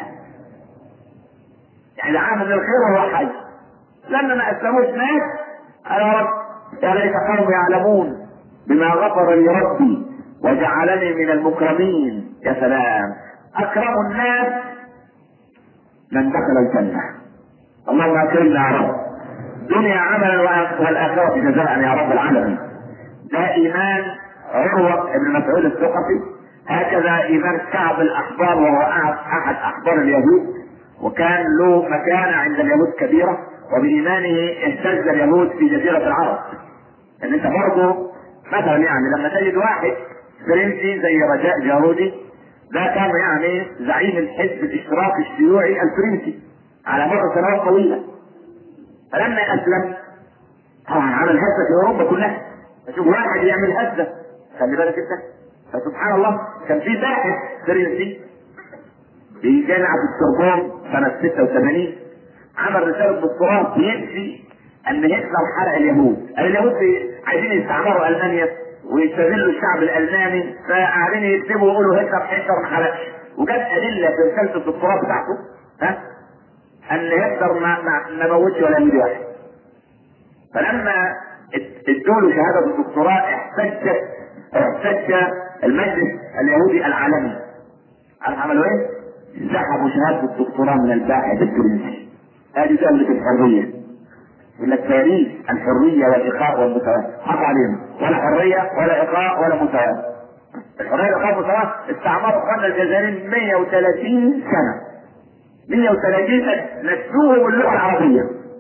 يعني عامل الخير وهو حي. لما ما اسلموش مات قال يا رب يا ليت قوم يعلمون بما غفر لي ربي وجعلني من المكرمين. يا سلام اكرم الناس من دخل الجنة. اللهم اكرمنا يا رب دنيا عملا والاخرة جزاء يا رب العالمين. ده ايمان عروة بن مسعود الثقفي. هكذا ايمان كعب الاحبار وهو احد احبار اليهود وكان له مكانة عند اليهود كبيرة وبايمانه اهتز اليهود في جزيرة العرب. ان انت برضه مثلا يعني لما تجد واحد فرنسي زي رجاء جارودي ده كان يعني زعيم الحزب الاشتراكي الشيوعي الفرنسي على مر سنوات طويلة. فلما اسلم طبعا عمل هزه في اوروبا كلها. تشوف واحد يعمل هزه خلي بالك انت. فسبحان الله كان في باحث فرنسي في جامعه السوربون سنه 86 عمل رساله دكتوراه بينفي ان هتلر حرق اليهود. اليهود عايزين يستعمروا المانيا ويستغلوا الشعب الالماني فقاعدين يكتبوا ويقولوا هتلر ما حرقش. وجاب ادله في رساله الدكتوراه بتاعته ان هتلر ما موتش ولا يهودي واحد. فلما ادوا له شهاده الدكتوراه احتج المجلس اليهودي العالمي. عارف عملوا ايه؟ سحبوا شهاده الدكتوراه من الباحث الفرنسي. هذه دولة الحرية. يقول لك باريس الحرية والاخاء والمساواة. حط عليهم ولا حرية ولا اخاء ولا مساواة. الحرية والاخاء والمساواة استعمروا اخواننا الجزائريين 130 سنة. 130 سنة نسوهم اللغة العربية.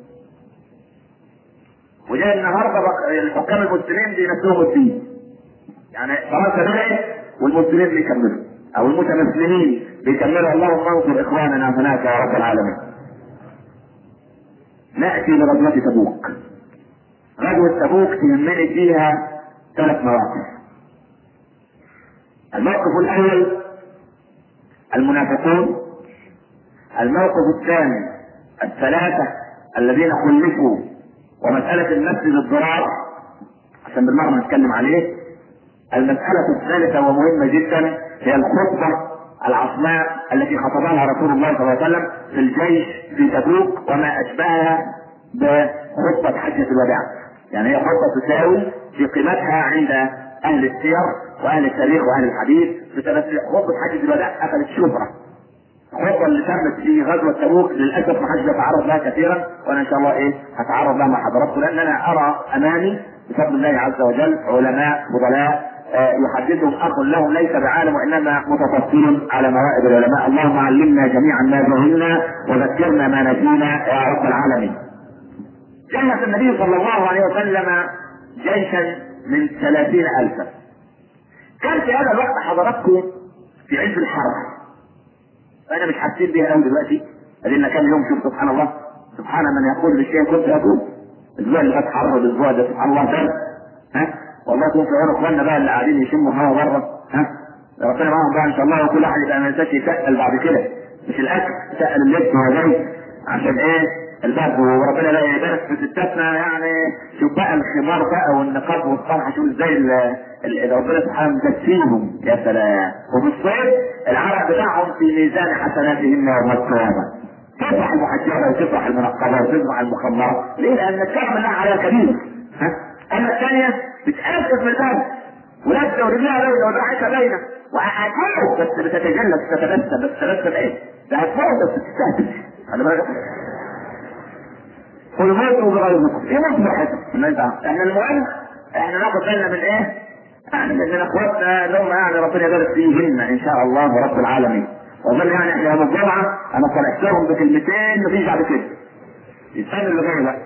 وجاء النهارده الحكام المسلمين بينسوهم الدين. يعني فرنسا بدأت والمسلمين بيكملوا او المتمسلمين بيكملوا. اللهم انصر اخواننا هناك يا رب العالمين. نأتي لغزوة تبوك. غزوة تبوك تهمني فيها 3 مواقف. الموقف الاول المنافقون. الموقف الثاني 3 الذين خلفوا ومسألة المسجد الضرار عشان بالمرة نتكلم عليه. المسألة الثالثة ومهمة جدا هي الخطبة العظماء التي خطبها رسول الله صلى الله عليه وسلم في الجيش في تبوك وما أشبهها بخطبة حجة الوداع. يعني هي خطبة تساوي في قيمتها عند أهل السير وأهل التاريخ وأهل الحديث خطبة حجة الوداع أخذت شهرة الخطوه اللي تمت في غزوه تبوك للاسف ما حدش يتعرض لها كثيرا، وانا ان شاء الله هتعرض لها مع حضراتكم، لان انا ارى امامي بفضل الله عز وجل علماء فضلاء يحدثهم اخ لهم ليس بعالم وانما متفصل على موائد العلماء. اللهم علمنا جميعا ما جهلنا وذكرنا ما نسينا يا رب العالمين. جهز النبي صلى الله عليه وسلم جيشا من 30,000. كان في هذا الوقت حضراتكم في عز الحرب، انا مش حاسين بيها قوي دلوقتي، لان كان يوم شوف سبحان الله، سبحان من يقول بالشيء كنت اقول. الاسبوع اللي فات حر، الاسبوع ده سبحان الله برد. والله يكون في عون اخواننا بقى اللي قاعدين يشموا هوا بره. ربنا معاهم بقى ان شاء الله، وكل واحد يبقى ما ينساش يتقل بعد كده، مش الاكل يتقل اللبس وجاي عشان البرد. وربنا لا يبارك في ستاتنا، يعني شوف بقى الخمار بقى والنقاب والطرحه، شوف ازاي ربنا سبحانه مكسيهم يا سلام. وفي الصيف العرق بتاعهم في ميزان حسناتهم يوم القيامه. تفرح المحجبه وتفرح المنقبه وتفرح المخمره، ليه؟ لان الكرم الله على كبير. اما الثانيه بتأسف من البرد ولابسه ورجلها باينه ودراعتها باينه وهتموت، بس بتتجلد تتبسم، بس تتبسم ده هتموت بس تستهدف. خلي بالك، قل موتوا بغيظكم، موت براحتك. احنا المهم احنا ناخد بالنا من يعني من اخواتنا اللي هم يعني ربنا يبارك فيهن ان شاء الله رب العالمين. واظن يعني احنا يوم الجمعه انا صالحتهم بكلمتين مفيش بعد كده. الثاني اللي جاي بقى.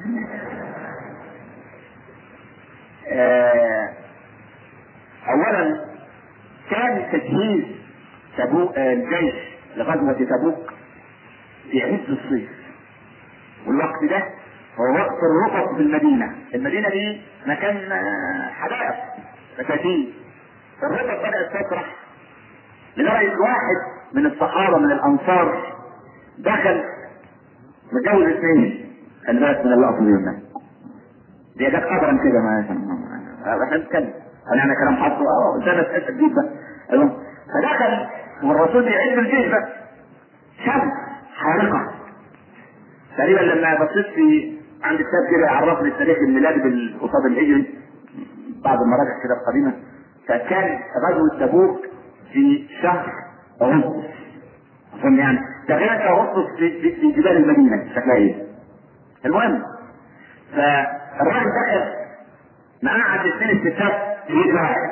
اولا كان تجهيز تبوك الجيش لغزوه تبوك في عز الصيف، والوقت ده هو وقت الرفض في المدينه. المدينه دي مكان حدائق فساتين. الرفض بدات تطرح لدرجه واحد من الصحابه من الانصار دخل متجوز 2. خلي بالك من اللقطه دي والناس دي جت قدرا كده، ما احنا بنتكلم انا كلام حاطه ده انا اتاكد جدا. فدخل والرسول بيعد الجيش بقى، شمس حارقه تقريبا. لما بصيت في عند كتاب كده يعرفني التاريخ الميلادي قصاد الهجري بعد المراجع كده القديمه، فكان غزوه تبوك في شهر اغسطس، اظن يعني تقريبا في اغسطس في جبال المدينه شكلها المهم فالراجل دخل مقعد 2 ستات في ايد واحد.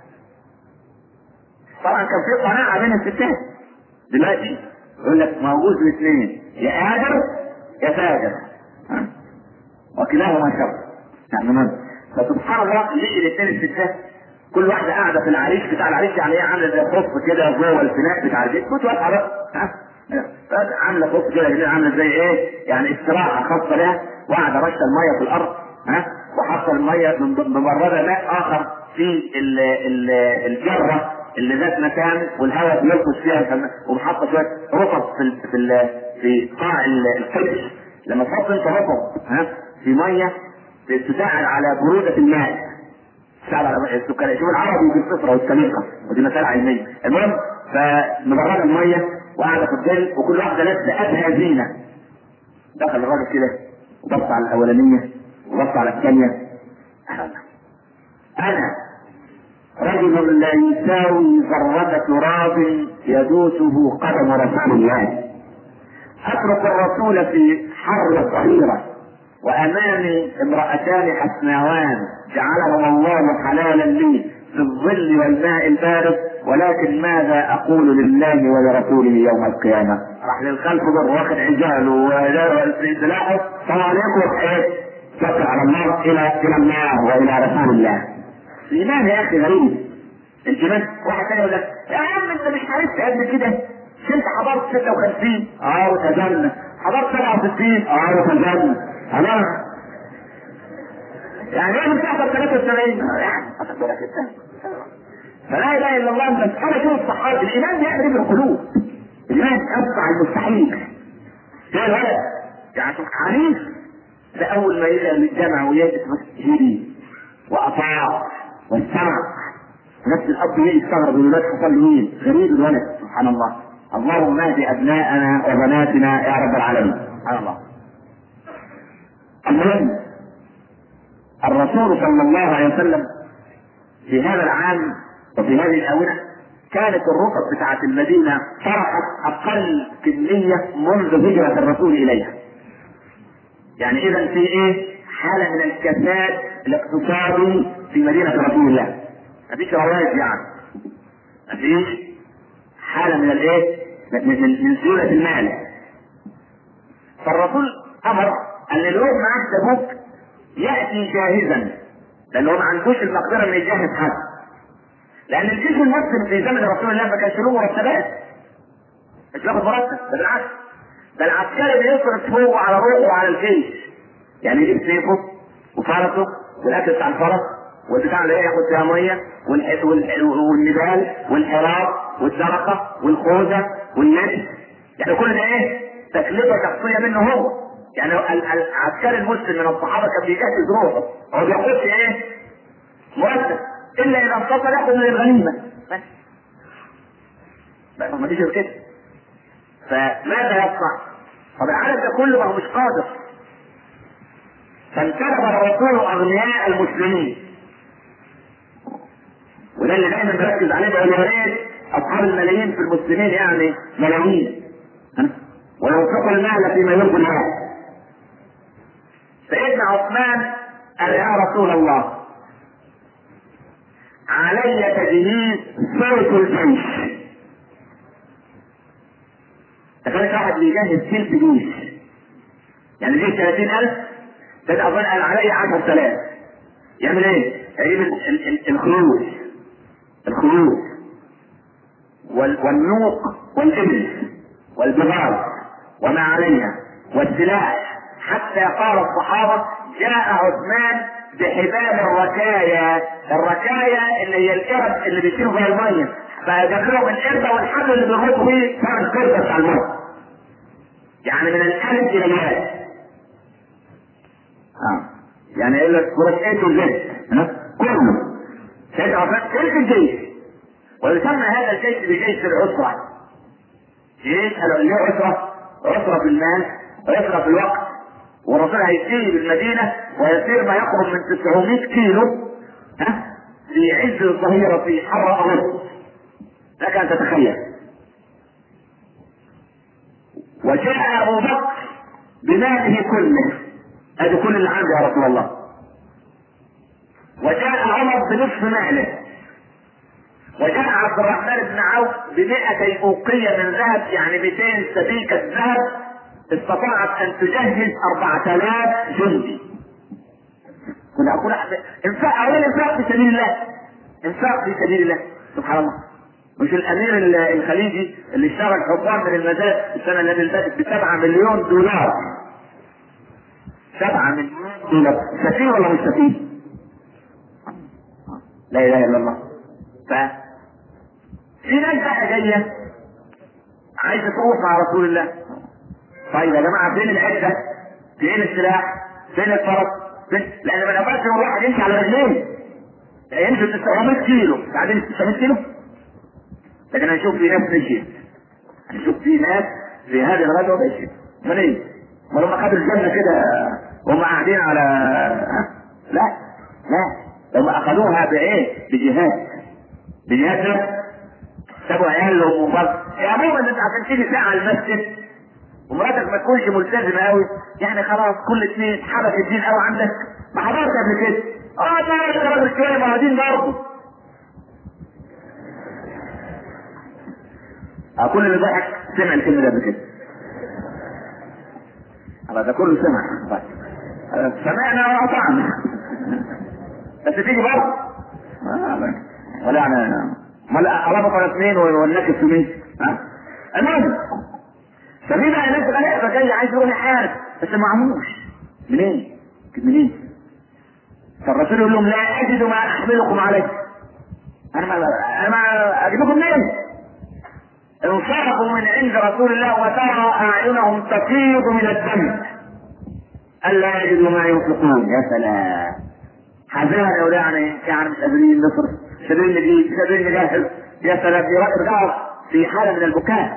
طبعا كان في قناعه بين الستات، دلوقتي يقول لك موجود الاثنين، يا قادر يا فاجر وكلاهما شر. يعني فسبحان الله لقي 2 ستات كل واحده قاعده في العريش بتاع العريش، يعني عامله زي خف كده جوه الفناء بتاع البيت، كنت واقفه بقى عامله خف كده عامله زي يعني استراحه خاصه لها، وقاعده رشه الميه في الارض وحاطه الميه مبرده ماء اخر في الجره اللي ذات مكان والهواء بيلقط فيها، ومحطه شويه رطب في قاع القدس. لما تحط انت رطب في ميه تساعد على بروده الماء، تساعد على السكري. شوف العربي في الصفرة والسليقه، ودي مساله علميه. المهم فمبرده الميه وقاعده في الظل، وكل واحده لابسه ابهى زينه. دخل الراجل كده وبص على الاولانيه وبص على الثانيه، انا رجل لا يساوي ذرة تراب يدوسه قدم رسول الله، اترك الرسول في حر الظهيرة وامامي امرأتان حسناوان جعلهم الله حلالا لي في الظل والماء البارد، ولكن ماذا اقول لله ولرسوله يوم القيامة؟ راح للخلف ضر واخد عجاله وسلاحه، السلام عليكم، توكل على الله الى الله والى رسول الله. الايمان يا اخي غريب. الجنان واحد ثاني يقول لك يا عم انت مش عرفت قبل كده، انت حضرت 56 وتجنن، حضرت 67 وتجنن، خلاص يعني ايه بتحضر 73 يعني خد بالك انت. فلا اله الا الله. المساله دي الصحابه الايمان بيعمل بالقلوب، الايمان يصنع المستحيل. زي الولد يعني عنيف، ده اول ما يجي للجامع ويجلس هدي واطاع واستمع. نفس الاب يجي يستغرب الولاد حصل له ايه، غريب الولد سبحان الله. اللهم اهد ابناءنا وبناتنا يا رب العالمين. سبحان الله. المهم الرسول صلى الله عليه وسلم في هذا العام وفي هذه الاونه كانت الرقب بتاعت المدينة طرحت أقل كمية منذ هجرة الرسول إليها. يعني إذا في إيه؟ حالة من الكساد الاقتصادي في مدينة رسول الله. مفيش رواج يعني. مفيش حالة من الإيه؟ من سيولة المال. فالرسول أمر أن اللي يروح معاه تبوك يأتي جاهزا، لأنه ما عندوش المقدرة إنه يجهز حد. لأن الجيش المسلم في زمن رسول الله ما كانش له مرتبات، مش بياخد مرتب، ده بالعكس، ده العسكري بيصرف هو على روحه وعلى الجيش. يعني يجيب سيفه وفرسه والاكل بتاع الفرس والبتاع اللي هي ياخد فيها ميه والنبال والحراب والزرقه والخوذه والنبل، يعني كل ده ايه؟ تكلفه شخصيه منه هو. يعني العسكري المسلم من الصحابه كان بيجهز روحه، هو بياخدش ايه؟ مرتب، الا اذا انتصر ياخذ من الغنيمه بس ما فيش كده. فماذا يصنع؟ طب العالم ده كله ما هو مش قادر. فانتدب الرسول اغنياء المسلمين، وده اللي دايما بركز عليه، بقول يا ريت اصحاب الملايين في المسلمين يعني ملايين وينفقوا المال فيما يرضي الله. سيدنا عثمان قال يا رسول الله علي تجهيز ثلث الجيش. تخيل واحد بيجهز ثلث جيش، يعني جيش 30,000، ده اظن قال علي 10,000. يعمل ايه؟ يجيب الخيول والنوق والابل والبغال وما عليها والسلاح، حتى قال الصحابه جاء عثمان بحبال الركايا. الركايا اللي هي القرب اللي بيشيلوا فيها الميه، فجابلهم القربه والحبل اللي بيربطوا بيه كان القربه بتاع الميه، يعني من الالف الى الياء. يعني ايه صورة ايه وزد كله سيدنا عثمان تلك الجيش. ويسمى هذا الجيش بجيش العسرة. جيش له عسرة في المال وعسرة في الوقت. والرسول هيسير المدينة ويسير ما يقرب من 900 كيلو في عز الظهيرة في حر أغسطس، لك أن تتخيل. وجاء أبو بكر بماله كله، هذا كل اللي عنده يا رسول الله. وجاء عمر بنصف ماله. وجاء عبد الرحمن بن عوف ب200 أوقية من ذهب، يعني 200 سبيكة ذهب استطاعت أن تجهز 4,000 جندي. كل انفاق، أولا انفاق في سبيل الله، انفاق في سبيل الله سبحان الله. مش الأمير الخليجي اللي اشتغل حصان من المزاد السنة اللي فاتت ب7 مليون دولار. 7 مليون دولار، سفيه ولا مش سفيه؟ لا اله الا الله. في ناس بقى جايه عايزه تروح مع رسول الله. طيب يا جماعه فين العده؟ فين السلاح؟ فين الفرس؟ فين؟ لان ما نقدرش الواحد يمشي على رجلين، يمشي 900 كيلو، بعدين 900 كيلو. لكن هنشوف في ناس مشيت، هنشوف في ناس في هذه الغزوه مشيت. امال ايه؟ ولما خدوا الجنه كده هم قاعدين على لا هم اخذوها بايه؟ بجهاد سابوا عيالهم وبرضه. يا عموما انت عشان تيجي ساعه المسجد ومراتك ما تكونش ملتزمه قوي، يعني خلاص كل اثنين حبك الدين قوي عندك، ما حضرت قبل كده. ده راجل شويه موادين برضه. كل اللي ضحك سمع الكلمه ده قبل كده. ده كله سمع. سمعنا وقطعنا. بس تيجي برضه ولا يعني ولا أرابط ولا اثنين والنكس في مين؟ المهم ففي بقى ناس غلابة جاي عايز يروح يحارب بس معهوش منين؟ فالرسول يقول لهم لا أجد ما أحملكم عليه. أنا ما أجيبكم منين؟ انصرفوا من عند رسول الله وترى أعينهم تفيض من الدم ألا يجدوا ما ينفقون. يا سلام، حزان يعني مش قادرين نصرف، مش قادرين نجيب، مش قادرين نجهز. يا سلام، يرجعوا في حالة من البكاء.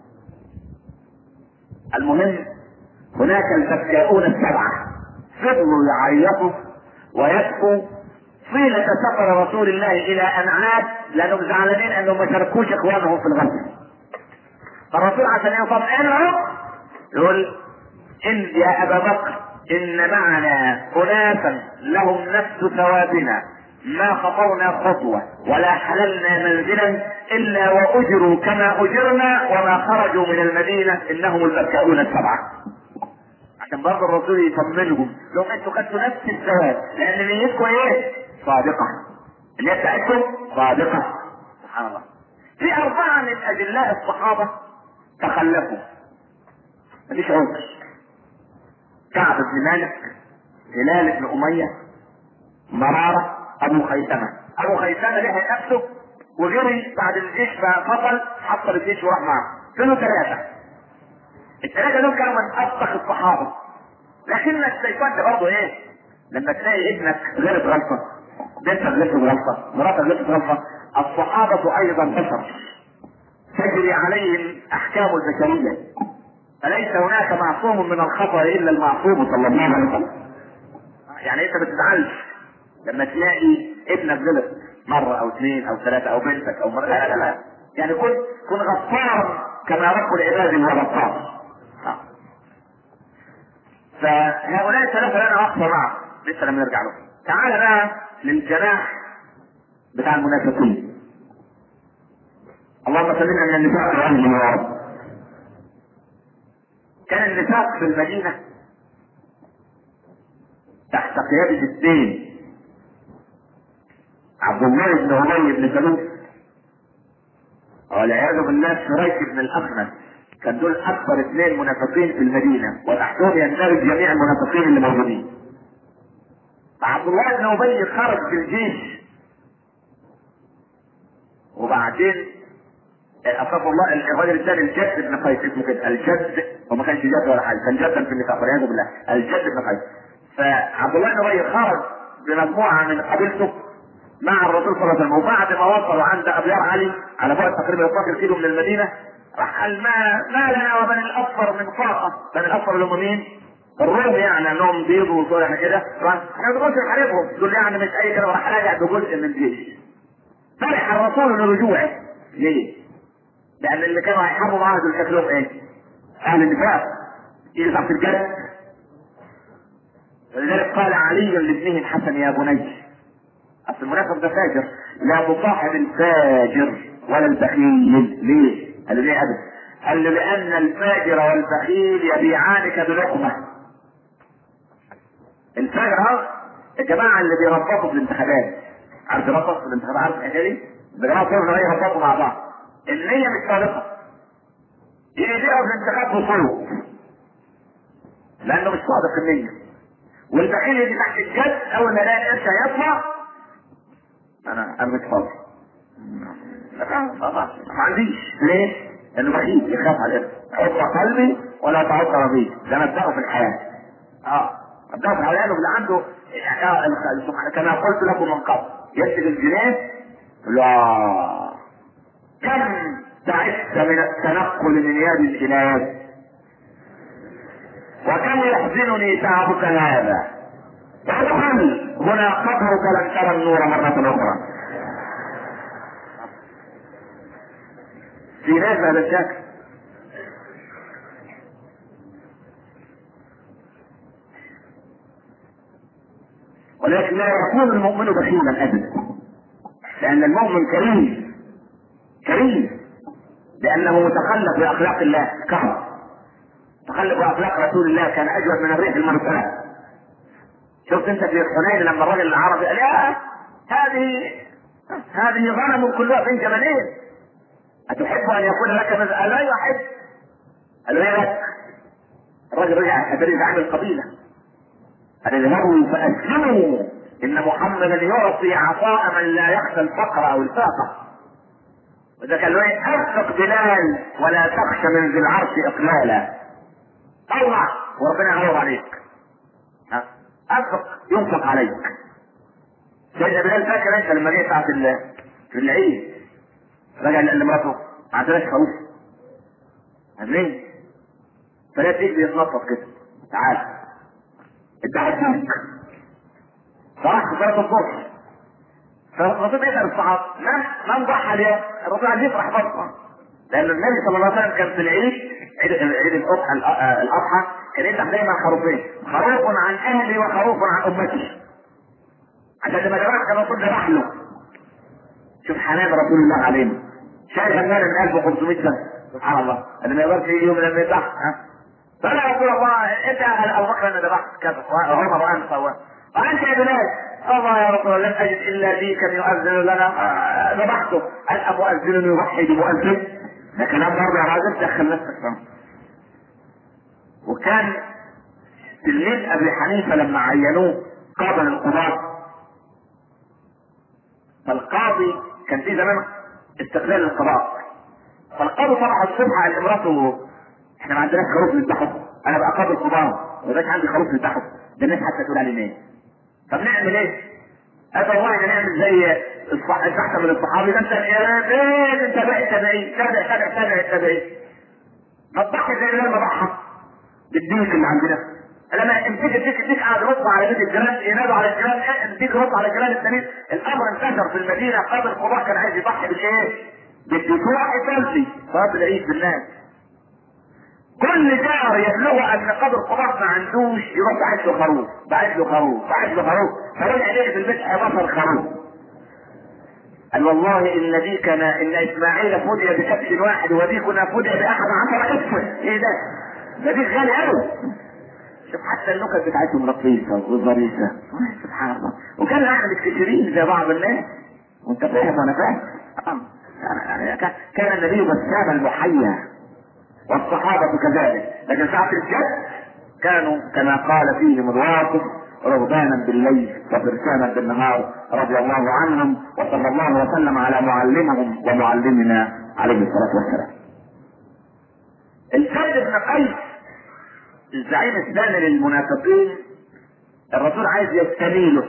المهم هناك البكاؤون 7 فضلوا يعيطوا ويبكوا طيلة سفر رسول الله إلى أن عاد لانهم زعلانين انهم ما شاركوش اخوانهم في الغزو. فالرسول عشان يطمئنهم يقول ان يا ابا بكر ان معنا اناسا لهم نفس ثوابنا ما خطونا خطوة ولا حللنا منزلا الا واجروا كما اجرنا وما خرجوا من المدينة انهم البكاؤون السبعة. عشان برضه الرسول يطمنهم لو انتوا خدتوا نفس الثواب لان نيتكم ايه؟ صادقة. النية بتاعتكم صادقة. سبحان الله. في 4 من اجلاء الصحابة تخلفوا مفيش عذر. كعب بن مالك، هلال بن امية، مرارة، ابو خيثمة. ابو خيثمة لحق نفسه وجري بعد الجيش ففصل حصل الجيش وراح معه. كانوا 3. ال3 دول كانوا من اصدق الصحابة. لكن الشيطان ده برضه ايه؟ لما تلاقي ابنك غلط غلطة، بنتك غلطت غلطة، مراتك غلطت غلطة، الصحابة ايضا بشر تجري عليهم احكام البشرية. فليس هناك معصوم من الخطأ الا المعصوم صلى الله عليه وسلم. يعني انت ما تزعلش لما تلاقي ابنك غلط مرة او 2 أو 3 او بنتك او مرة. لا لا لا، يعني كن غفار كما رب العباد هو غفار. فهؤلاء 3 لنا وقفة معه لسه لما نرجع له. تعال بقى للجناح بتاع المنافقين. اللهم سلمنا من النفاق واهله يا رب. كان النفاق في المدينة تحت قيادة 2 عبد الله بن ابي بن سلول والعياذ بالله شريك بن الاخنس. كان دول اكبر 2 منافقين في المدينة وتحتهم يندرج جميع المنافقين اللي موجودين. فعبد الله بن ابي خرج في الجيش وبعدين اصاب الله الرجل الثاني الجد بن قيس اسمه كده الجد، وما كانش جد ولا حاجه، كان جدا في النفاق والعياذ بالله الجد بن قيس. فعبد الله بن ابي خرج بمجموعه من قبيلته مع الرسول صلى الله عليه وسلم، وبعد ما وصلوا عند ابيار علي على بعد تقريبا 12 كيلو من المدينه راح قال ما لنا وبني الاصفر من طاقه. بني الاصفر اللي هم مين؟ الروم، يعني انهم بيضوا وصول يعني كده. احنا ما نقدرش نحاربهم دول، يعني مش اي كده، وراح راجع بجزء من الجيش. فرح الرسول لرجوعه. ليه؟ لان اللي كانوا هيحاربوا معاه دول شكلهم ايه؟ اهل النفاق يجي تحت الجد. ولذلك قال علي لابنه الحسن يا بني، اصل المنافق ده فاجر، لا تصاحب الفاجر ولا البخيل. ليه؟ قال له ليه ابدا؟ قال له لان الفاجر والبخيل يبيعانك بلقمه. الفاجر الجماعه اللي بيربطوا في الانتخابات، عارف يربط في الانتخابات؟ عارف الحكايه دي؟ الجماعه كلهم يربطوا مع بعض، النيه مش صادقه، يبيعوا في الانتخابات بصوت لانه مش صادق النيه. والبخيل يجي تحت الجد اول ما يلاقي القرش هيطلع انا مش فاضي، ما عنديش. ليه؟ لانه بخيل يخاف على القرش. عض قلبي ولا تعض ربيعي، ده مبدأه في الحياه. مبدأه في الحياه، اللي عنده كما قلت لكم من قبل يمسك الجنيه. لا، كم تعبت من التنقل من يد الى يد، وكم يحزنني تعبك هذا. ادخل هنا قبرك لن ترى النور مرة اخرى. في ناس هذا الشكل. ولكن لا يكون المؤمن بخيلا ابدا، لان المؤمن كريم لانه متخلق باخلاق الله. كهر تخلق باخلاق رسول الله كان اجود من الريح المرسله. شفت انت في حنين لما الرجل العربي قال يا هذه غنم كلها بين جبلين، اتحب ان يكون لك مثل؟ قال لا يحب. قال له ايه لك؟ الراجل رجع ادري عن القبيله، قال اذهبوا فاسلموا ان محمدا يعطي عطاء من لا يخشى الفقر او الفاقه. وده قال له ايه؟ انفق بلال ولا تخشى من ذي العرش اقلالا. طلع وربنا يعوض عليك. انفق ينفق عليك. سيدنا بلال فاكر انت لما جه ساعه في العيد رجع لمراته ما عندناش خروف عاملين فلا تيجي يتنطط كده، تعال ادعي فيك. صراحة صلاة الصبح فالرسول بيسأل الصحابة من ضحى اليوم؟ الرسول عايز يفرح برضه، لأن النبي صلى الله عليه وسلم كان في العيد عيد الأضحى كان يذبح دايما خروفين، خروف عن أهلي وخروف عن أمتي، عشان لما جماعة كان الرسول ذبح له. شوف حنان رسول الله علينا، شايف النار من 1500 سنة، سبحان الله، اللي ما يقدرش يجي يوم لما يذبح. فقال يا رسول الله انت ابو بكر انا ذبحت كذا وعمر وانت وانت يا بلال. الله يا رسول الله لم اجد الا ديكا يؤذن لنا ذبحته. قال امؤذن يوحي بمؤذن؟ ده كلام برضه يا راجل، دخل نفسك فيه. وكان تلميذ ابي حنيفه لما عينوه قاضي القضاة، فالقاضي كان في زمان استقلال القضاء، فالقاضي طبعا الصبح على امراته احنا ما عندناش خروف نذبحه، انا بقى قاضي القضاء ومبقاش عندي خروف نذبحه، ده الناس حتى تقول عليه ايه؟ طب نعمل ايه؟ قال والله نعمل زي الصحابه من الصحابي ده، انت تابع ما تضحي زي اللي انا بضحك بالديك اللي عندنا. لما الديك قاعد يرد على بيت الجيران، ينادوا على الجيران الديك يرد على الجيران التانيين. الامر انتشر في المدينه، قاضي القضاء كان عايز يضحي بالايه؟ بالديك. واحد ثالثي صلاه العيد بالناس، كل شهر يبلغ ان قاضي القضاء ما عندوش، يروح باعت له خروف، فرجع عليه في البيت 11 خروف. قال والله ان ديكنا ان اسماعيل فدي بكبش واحد وديكنا فدي ب11 كبش. ايه ده ديك غالي قوي. شوف حتى النكت بتاعتهم لطيفه وظريفه، سبحان الله. وكان يعني مكتشرين زي بعض الناس، وانت فاهم وانا فاهم. كان النبي بسام المحيا والصحابه كذلك، لكن ساعه الجد كانوا كما قال فيهم الواقف رهبانا بالليل وفرسانا بالنهار، رضي الله عنهم، وصلى الله وسلم على معلمهم ومعلمنا عليه الصلاه والسلام. الجد بن قيس الزعيم الثاني للمنافقين، الرسول عايز يستميله،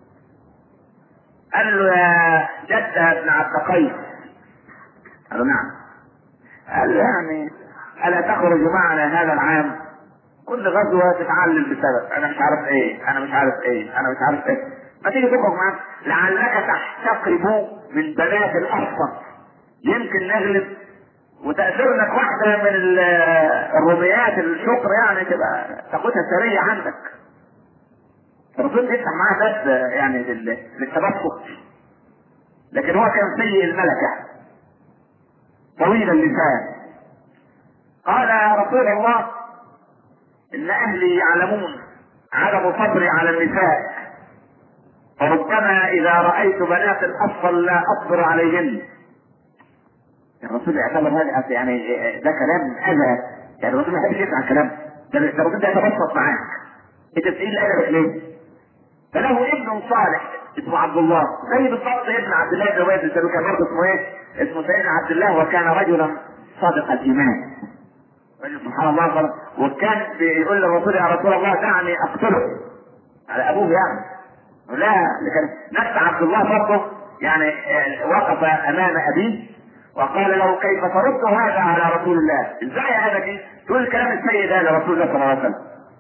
قال له يا جد ابن عبد قيس، قال له نعم. قال له يعني الا تخرج معنا هذا العام؟ كل غزوه تتعلم بسبب انا مش عارف ايه، ما تيجي تخرج معنا لعلك تحتقب من بنات الاصفر، يمكن نغلب وتأثر لك واحدة من الروميات الشكر يعني تبقى تاخدها سرية عندك. الرسول يفتح معاه باب يعني للتبسط، لكن هو كان سيء الملكة طويل اللسان. قال يا رسول الله ان اهلي يعلمون عدم صبري على النساء، فربما اذا رأيت بنات الاطفال لا اصبر عليهن. الرسول يعتبر هذا يعني ده كلام اذى، يعني الرسول ما يحبش يسمع الكلام ده الرسول ده يتبسط معاك، انت بتقول ادبك ليه؟ فله ابن صالح اسمه عبد الله، زي بالضبط ابن عبد الله بن ابي سلول، كان برضه اسمه ايه؟ اسمه سيدنا عبد الله، وكان رجلا صادق الايمان، رجل سبحان الله. وكان بيقول للرسول يا رسول الله دعني اقتله على ابوه يعني، لا كان نفس عبد الله برضه يعني وقف امام ابيه وقال له كيف ترد هذا على رسول الله؟ ازاي هذا دي تقول الكلام السيء ده لرسول الله صلى الله عليه وسلم؟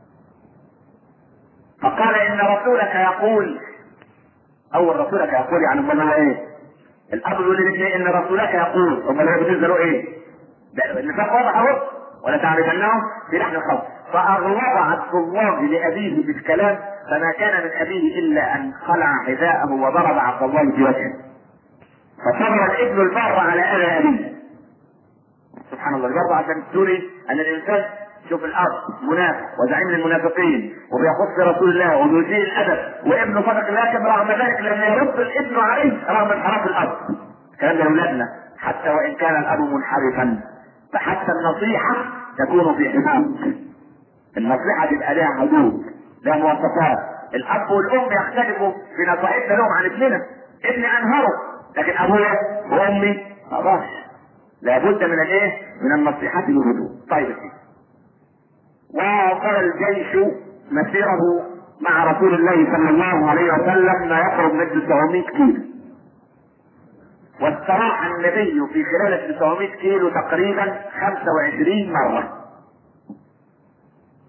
فقال ان رسولك يقول، اول رسولك يقول يعني امال هو ايه؟ الاب يقول لي ان رسولك يقول، امال هو بالنسبه له ايه؟ ده النفاق واضح اهو، ولا تعرفنهم في لحن الخوف. فاغلظ عبد الله لابيه بالكلام، فما كان من ابيه الا ان خلع حذاءه وضرب عبد الله في وجهه، فصبر الابن البار على اذى ابيه. سبحان الله، برضه عشان توري ان الانسان، شوف الاب منافق وزعيم المنافقين وبيخص رسول الله وبيسيء الادب وابنه صدق، لكن رغم ذلك لم يرد الابن عليه رغم انحراف الاب. الكلام ده لاولادنا، حتى وان كان الاب منحرفا فحتى النصيحه تكون في حدود، النصيحه تبقى لها حدود، لها مواصفات. الاب والام يختلفوا في نصائحنا لهم عن ابننا، ابني انهره لكن ابويا وامي ما اقدرش، لابد من الايه؟ من النصيحه بهدوء. طيب وقال الجيش مسيره مع رسول الله صلى الله عليه وسلم ما يقرب من 900 كيلو، واستراح النبي في خلال 900 كيلو تقريبا 25 مرة،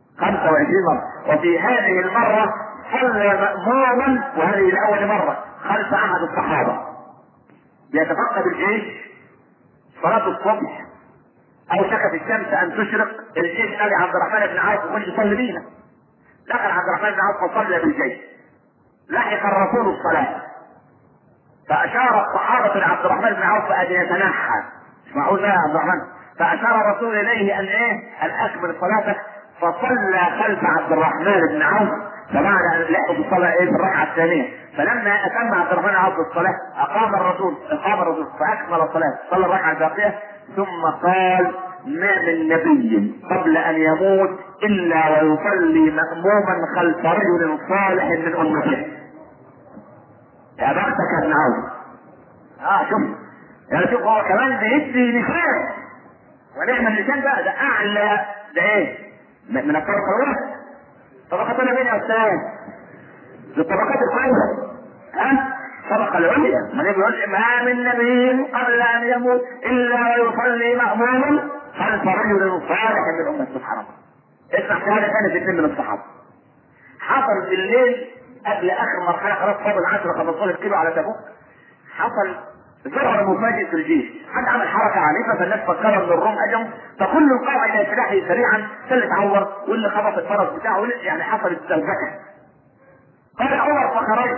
وفي هذه المرة صلى مأموما، وهذه لأول مرة خلف احد الصحابه يتفقد الجيش صلاه الصبح او شكت الشمس ان تشرق، الجيش ابي عبد الرحمن بن عوف يخش يصلي بينا. دخل عبد الرحمن بن عوف فصلى بالجيش، لحق الرسول الصلاه فاشار الصحابه لعبد الرحمن بن عوف ان يتنحى. مش معقول يا عبد الرحمن. فاشار الرسول اليه ان ان اكمل صلاتك، فصلى خلف عبد الرحمن بن عوف. فبعد ان لحقوا في الصلاه في الركعه الثانيه، فلما اتم عبد الرحمن بن عوف الصلاه اقام الرسول فاكمل الصلاه، صلى الركعه الباقيه ثم قال: ما من نبي قبل ان يموت الا ويصلي مأموما خلف رجل صالح من امته. يا بختك يا ابن عوف. شوف يعني، شوف هو كمان بيدي نشان، ونعم النشان بقى ده اعلى، ده ايه من الطبقه الاولى. طبقه انا مين يا استاذ؟ دي الطبقات الكبرى. الطبقه العليا. ما بيقول ما من نبي قبل ان يموت الا ويصلي مأموما خلف رجل صالح من امه. سبحان الله. اسمع حاجه ثانيه في اثنين من الصحابه. حصل بالليل قبل اخر مرحله، خلاص فاضل 10 15 كيلو على تبوك، حصل ظهر مفاجئ في الجيش. حد عمل حركه عنيفه فالناس فكروا ان الروم هجموا، فكل القوم الى سلاحه سريعا، اللي اتعور واللي خبط الفرس بتاعه، يعني حصلت سلبكه. قال عمر فخرجت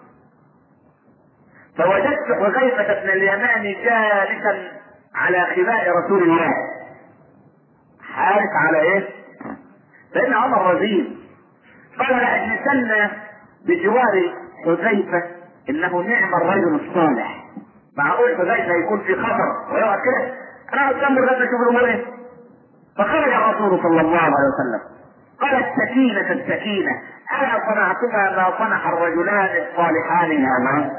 فوجدت حذيفه بن اليمان جالسا على خباء رسول الله، حارس على ايه؟ سيدنا عمر رزين. قال لاجلسن بجوار حذيفه انه نعم الرجل الصالح. معقول حذيفه يكون في خطر ويقعد كده؟ انا قدام الرجل اشوف الامور ايه. فخرج الرسول صلى الله عليه وسلم قال: السكينه السكينه، الا صنعتما ما صنع الرجلان الصالحان هذا؟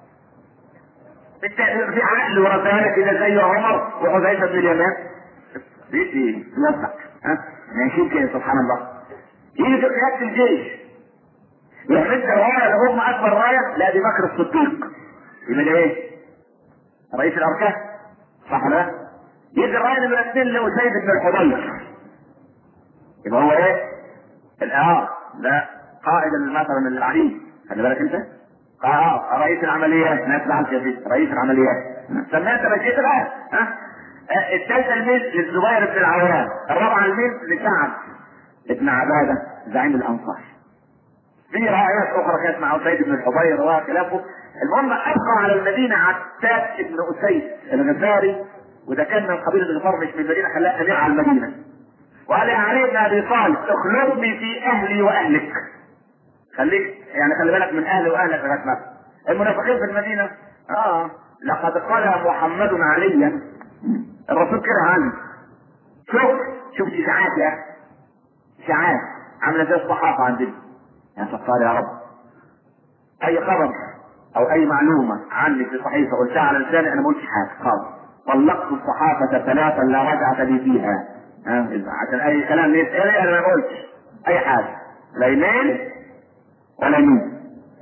في عقل ورزانه كده زي عمر وحذيفه بن اليمان. بيدي يوسع ماشي كده سبحان الله. يجي في قياده الجيش يحمد الرايه اللي هم اكبر رايه لابي بكر الصديق، يبقى ده ايه؟ رئيس الاركان، صح ولا؟ يدي الرايه نمره 2 لأسيد بن الحضير، يبقى هو ايه؟ ده قائد مثلا العليم، خلي بالك انت. رئيس العمليات، ناس بعد كده رئيس العمليات، سميت مشيت الان. الثالثه الميل للزبير بن العوام، الرابعه الميل لسعد ابن عباده زعيم الانصار. في روايات اخرى كانت مع اسيد بن الحضير وخلافه. المهم ابقى على المدينه عتاب بن اسيد الغفاري، وده كان من قبيله الغفار مش من المدينه، خلاه امير على المدينه. وقال يا علي بن ابي طالب اخلفني في اهلي واهلك. خليك يعني خلي بالك من اهلي واهلك لغايه مكه. المنافقين في المدينه لقد قال محمد عليا، الرسول كره عني. شوف اشاعات يا اخي، اشاعات عامله زي الصحافه عندنا. يا ستار يا رب، اي خبر او اي معلومه عني في صحيفه قلتها على لساني انا ما قلتش حاجه خالص. طلقت الصحافه 3 لا رجعه لي فيها. عشان اي كلام يتقال انا ما قلتش اي حاجه، لا يمين ولا يمين.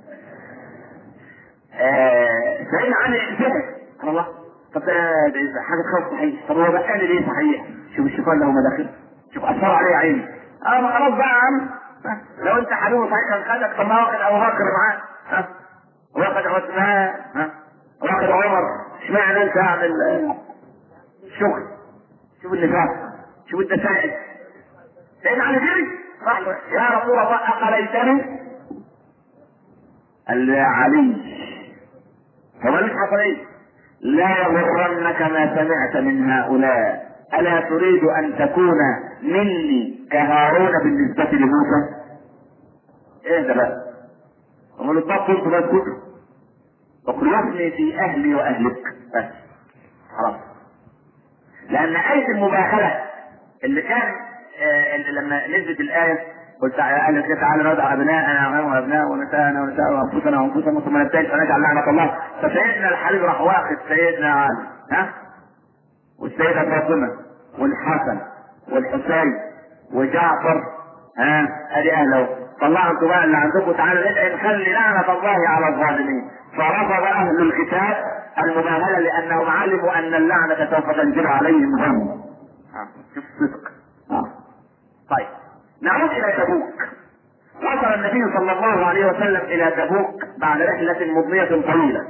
سيدنا علي انتهى. الله، طب ده حاجه تخوف صحيح. طب هو بقى ليه صحيح؟ شوف الشيطان له مداخل، شوف اثر عليه عيني. ما خلاص بقى يا عم، لو انت حبيبه صحيح كان خدك. طب ما واخد ابو بكر معاه، واخد عثمان، واخد عمر، اشمعنى انت اعمل شغل؟ شوف النفاق، شوف الدسائل. سيدنا علي جري راح له: يا رسول الله اقليتني؟ قال له: يا علي هو مش حصل ايه؟ لا يغرنك ما سمعت من هؤلاء، الا تريد ان تكون مني كهارون بالنسبه لموسى؟ ايه ده بقى؟ هم اللي طب كنت بسكت اخلفني في اهلي واهلك بس خلاص. لان ايه المباهله اللي كان لما نزلت الايه: قلت يا اهل الكتاب تعالوا ندعو ابناءنا وابناء ونساءنا ونساء وانفسنا وانفسنا ثم نبتهل فنجعل لعنه الله. فسيدنا الحبيب راح واخد سيدنا علي والسيده فاطمه والحسن والحسين وجعفر، ادي اهله، طلعوا انتوا بقى اللي عندكم، تعالوا ندعي نخلي لعنه الله على الظالمين. فرفض اهل الكتاب المباهله لانهم علموا ان اللعنه سوف تنزل عليهم هم. شوف الصدق. طيب نعود الى تبوك. وصل النبي صلى الله عليه وسلم الى تبوك بعد رحلة مضنية طويلة.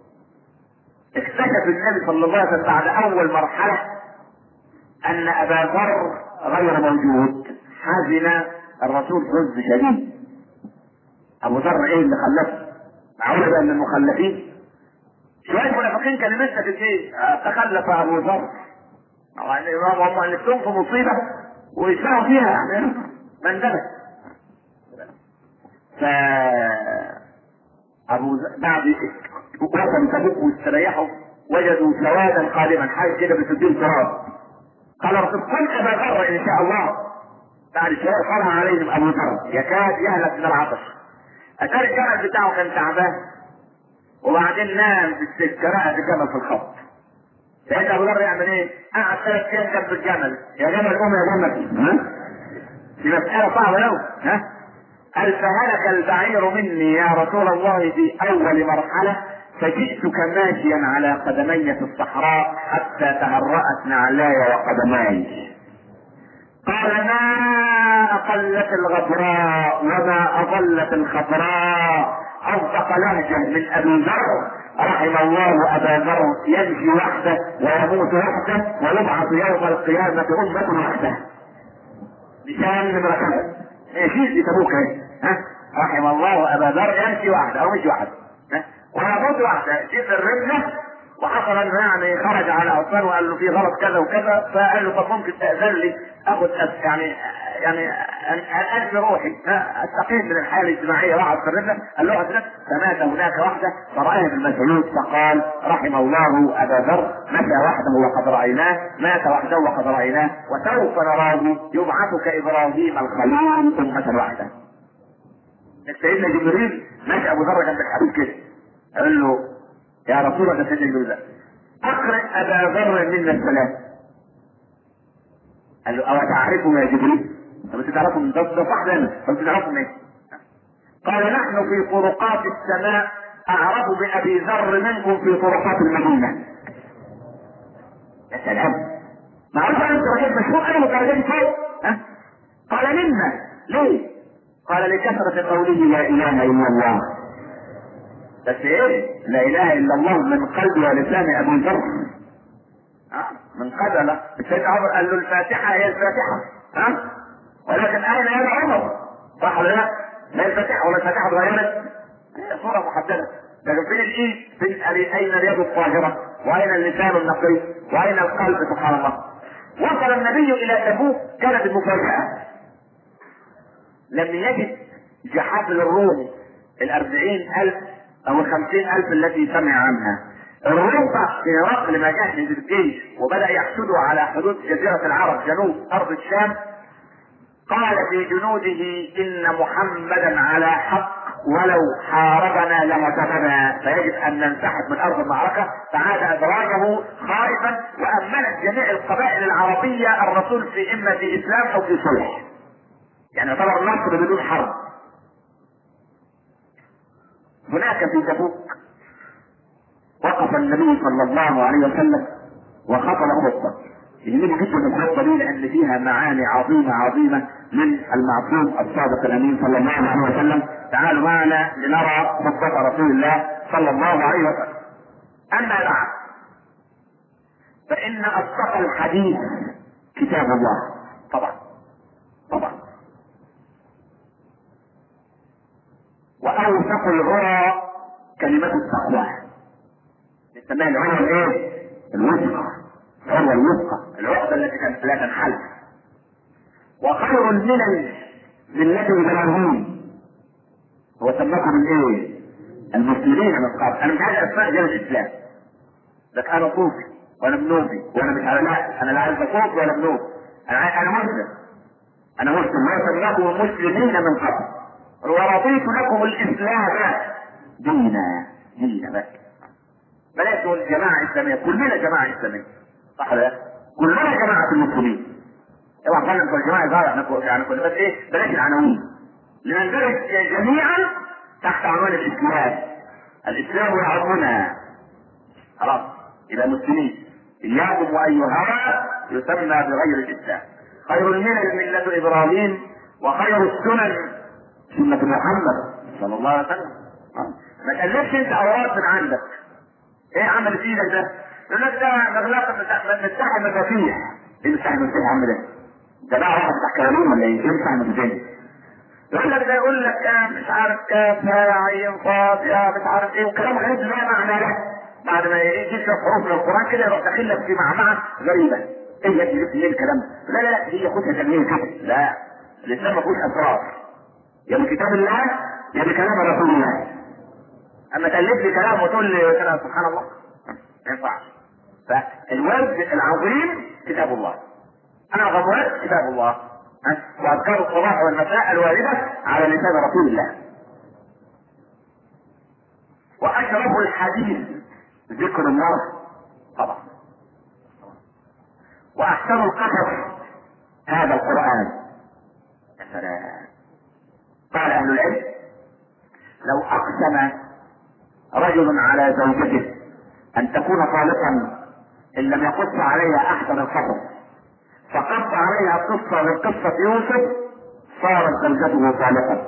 اكتشف النبي صلى الله عليه وسلم بعد اول مرحلة ان ابا ذر غير موجود. حزن الرسول حزن شديد. ابو ذر ايه اللي خلفه؟ معقول بقى من المخلفين؟ شوية منافقين كانوا لسه في الجيش تخلف ابو ذر. هم نفسهم في مصيبة ويسمعوا فيها يعني من ذلك. بعد وصلوا تبوك واستريحوا وجدوا سوادا قادما حاجة كده بتدين تراب. قال الرسول كن ابا ذر ان شاء الله. بعد شوية طلع عليهم ابو ذر يكاد يهلك من العطش. اتاري الجمل بتاعه كان تعبان وبعدين نام في السكة رأى الجمل في الخط. سيدنا ابو ذر يعمل ايه؟ قعد 3 ايام جنب الجمل. يا جمل قوم يا جمل. ها؟ دي مسألة صعبة لو قال فهلك البعير مني يا رسول الله في اول مرحلة فجئتك ماشيا على قدمي في الصحراء حتى تهرأت نعلاي وقدماي. قال ما اقلت الغبراء وما اضلت الخضراء. اصدق لهجة من ابي ذر رحم الله ابا ذر يمشي وحده ويموت وحده ويبعث يوم القيامة امة وحده. لسان من ركبه يشيل في تبوك رحم الله ابا ذر يمشي وحده او مشي وحده ويموت وحده. جيت الرملة وحصل انه يعني خرج على عثمان وقال له في غلط كذا وكذا فقال له طب ممكن تأذن لي اخذ يعني انفي روحي استقيم من الحياه الاجتماعيه واقعد في الرمله. قال له اذنك فمات هناك وحده فرآه ابن مسعود فقال رحم الله ابا ذر مشى وحده وقد رايناه مات وحده وقد رايناه وسوف نراه يبعث كابراهيم الخليل امه وحده. سيدنا جبريل ماشي ابو ذر جنب الحبيب كده قال له يا رسول الله سيدنا جبريل اقرئ ابا ذر منا السلام. قال له او تعرفه يا جبريل؟ طب تعرفه من ده صح ده طب تعرفه من ايه؟ قال نحن في طرقات السماء اعرف بابي ذر منكم في طرقات المدينه. يا سلام معروف انت راجل مشهور قوي درجات فوق قال منا ليه؟ قال لكثرة قوله لا اله الا الله. بس ايه لا اله الا الله من قلب ولسان ابي ذر من قبل السيد عمر قال له الفاتحة هي الفاتحة ولكن اين يد عمر؟ صح ولا لا؟ لا الفاتحة ولا الفاتحة اتغيرت؟ هي صورة محددة. لكن فين الايد؟ فين اين اليد الطاهرة؟ واين اللسان النقي؟ واين القلب سبحان الله؟ وصل النبي الى تبوك كانت المفاجأة لم يجد جحافل الروم 40,000 او 50,000 التي سمع عنها. الروم في هرقل لما جهز الجيش وبدأ يحشدوا على حدود جزيرة العرب جنوب ارض الشام قال في جنوده ان محمدا على حق ولو حاربنا لهزمنا فيجب ان ننسحب من ارض المعركة. فعاد ادراجه خائفا وامنت جميع القبائل العربية الرسول في اما في اسلام او في صلح يعني يعتبر نصر بدون حرب. هناك في تبوك وقف النبي صلى الله عليه وسلم وخطب خطبة يهمني جدا الخطبة دي لان فيها معاني عظيمة من المعصوم الصادق الامين صلى الله عليه وسلم. تعالوا معنا لنرى خطبة رسول الله صلى الله عليه وسلم. اما بعد فان اصدق الحديث كتاب الله طبعا واوثق العرى كلمة التقوى نسميها العروة الايه؟ الوثقى. العروة الوثقى العقدة التي كانت لا تنحل. وخير الملل ملة ابراهيم. هو سماكم الايه؟ المسلمين من قبل. انا مش عايز اسماء غير الاسلام لك انا صوفي وانا منوفي وانا مش على لا انا لا عايز صوفي ولا منوفي انا مسلم هو سماكم المسلمين من قبل ورضيت لكم الاسلام دينا بس بلاش نقول جماعة اسلامية كلنا جماعة اسلامية صح ولا لا؟ كلنا جماعة المسلمين. اوعى تقول انتوا الجماعة يعني كل بس ايه بلاش العناوين لنندرج جميعا تحت عنوان الاسلام يعظمنا خلاص يبقى مسلمين. اياكم واي هوى يسمى بغير الاسلام. خير الملل ملة ابراهيم وخير السنن سنة محمد صلى الله عليه وسلم. ما تألفش انت اوراق من عندك. ايه عمل في ايدك ده؟ يقول لك ده مغلاق مفتاح المفاتيح. ايه مفتاح المفاتيح يا عم ده؟ ده بقى واحد بتاع كلامين ولا ايه؟ ايه مفتاح المفاتيح؟ يقول لك ده يقول لك مش عارف كاف يا عين قاف يا مش عارف ايه وكلام غريب لا معنى له. بعد ما يجي شويه حروف من القران كده يروح داخل لك في معمعه غريبه. ايه يا ابني جبت ليه الكلام ده؟ لا لا دي ياخدها تمرين كده. لا الاسلام ما فيهوش اسرار. يا بكتاب الله يا بكلام رسول الله. اما تالف لي كلام وتقول لي كلام سبحان الله ما ينفعش. فالورد العظيم كتاب الله. اعظم ورد كتاب الله. واذكار الصباح والمساء الوارده على لسان رسول الله. واشرف الحديث ذكر الله طبعا. واحسن القصص هذا القران. يا سلام. قال اهل العلم لو اقسم رجل على زوجته ان تكون طالقا ان لم يقص عليها احسن القصص فقص عليها قصه من قصه يوسف صارت زوجته طالقا.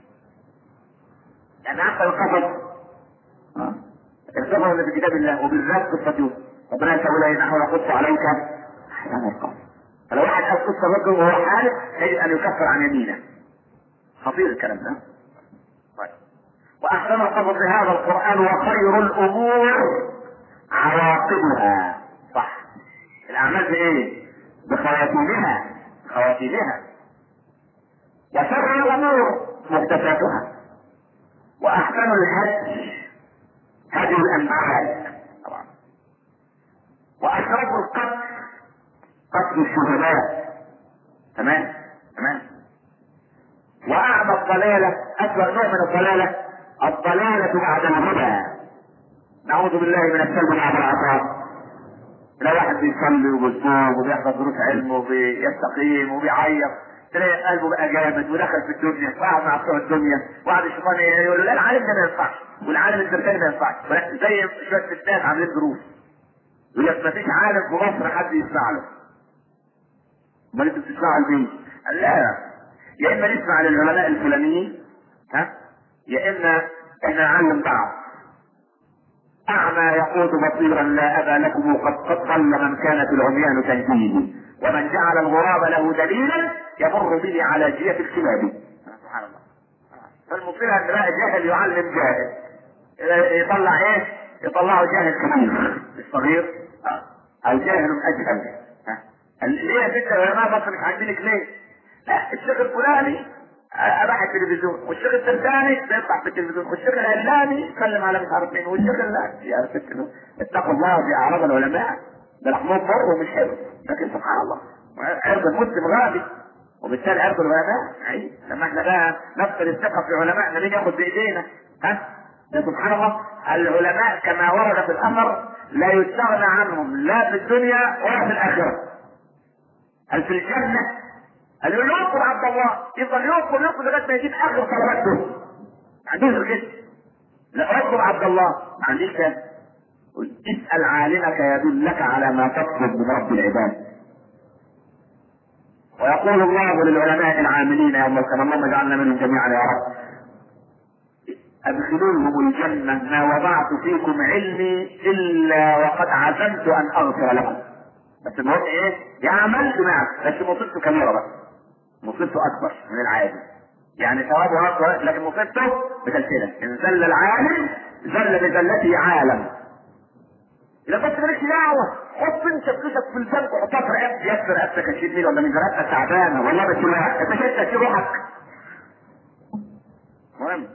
يعني احسن القصص القصص اللي في كتاب الله وبالذات قصه يوسف ربنا يقول ايه نحن نقص عليك احسن القصص. فلو واحد قال قصه رجل وهو حالف يجب ان يكفر عن يمينه. خطير الكلام ده. طيب. واحسن القصص هذا القران وخير الامور عواقبها. صح. الاعمال بايه؟ بخواتيمها. خواتيمها. وشر الامور محدثاتها. واحسن الهدي هدي الانبياء طبعا. واشرف القتل قتل الشهداء. تمام تمام. واعمى الضلاله اسوأ نوع من الضلاله الضلاله بعد الهدى. نعوذ بالله من السلب بعد العطاء. لا واحد بيصلي وبيصوم وبيحضر دروس علم وبيستقيم وبيعيط تلاقي قلبه بقى جامد ودخل في الدنيا وقعد مع بتوع الدنيا وقعد الشيطان يقول له لا العالم ده ما ينفعش والعالم التركاني ما ينفعش زي شويه ستات عاملين دروس يقول لك ما فيش عالم في مصر حد يسمع له. امال انتوا بتسمعوا لمين؟ قال لا يا اما نسمع للعلماء الفلانيين يا اما احنا نعلم بعض. اعمى يقود بصيرا لا ابا لكم قد ضل من كانت العميان تهديه ومن جعل الغراب له دليلا يمر به على جية الكلاب. سبحان الله. فالمصير ان بقى جاهل يعلم جاهل يطلع ايه؟ يطلعه جاهل كبير الصغير او جاهل اجهل. ليه يا ست العلماء بس مش عاجبينك ليه؟ لا الشيخ الفلاني اباح التلفزيون والشيخ التركاني بيطلع في التلفزيون والشيخ العلاني سلم على مش عارف مين والشيخ يا ست اتقوا الله في اعراض العلماء. ده لحمهم بر ومش حلو لكن سبحان الله عرض المسلم غالي وبالتالي عرض العلماء عيب. لما احنا بقى نفقد الثقه في علمائنا مين ياخد بايدينا؟ ده سبحان الله. العلماء كما ورد في الاثر لا يستغنى عنهم لا في الدنيا ولا في الاخره. هل في الجنه اللي ينقل عبد الله يفضل ينقل لغايه ما يجيب اخر صلواته ما عندوش كده. لا اطلب عبد الله ما عنديش كده. اسال عالمك يدلك على ما تطلب من رب العباد. ويقول الله للعلماء العاملين يوم القيامه اللهم اجعلنا منهم جميعا يا رب ادخلوهم الجنه ما وضعت فيكم علمي الا وقد عزمت ان اغفر لكم. بس المهم ايه؟ يعمل بمعنى بس مصيبته كبيره بقى. مصيبته اكبر من العادي. يعني ثوابه اكبر لكن مصيبته بتلتله. ان زل العالم زل بزلته عالم. اذا كنت مالكش دعوه حط انت فلوسك في البنك وحطها في رقبتك يا رقبتك هتشيل مين ولا من رقبتك تعبانه والله بس انت شايف تشيل روحك. مهم.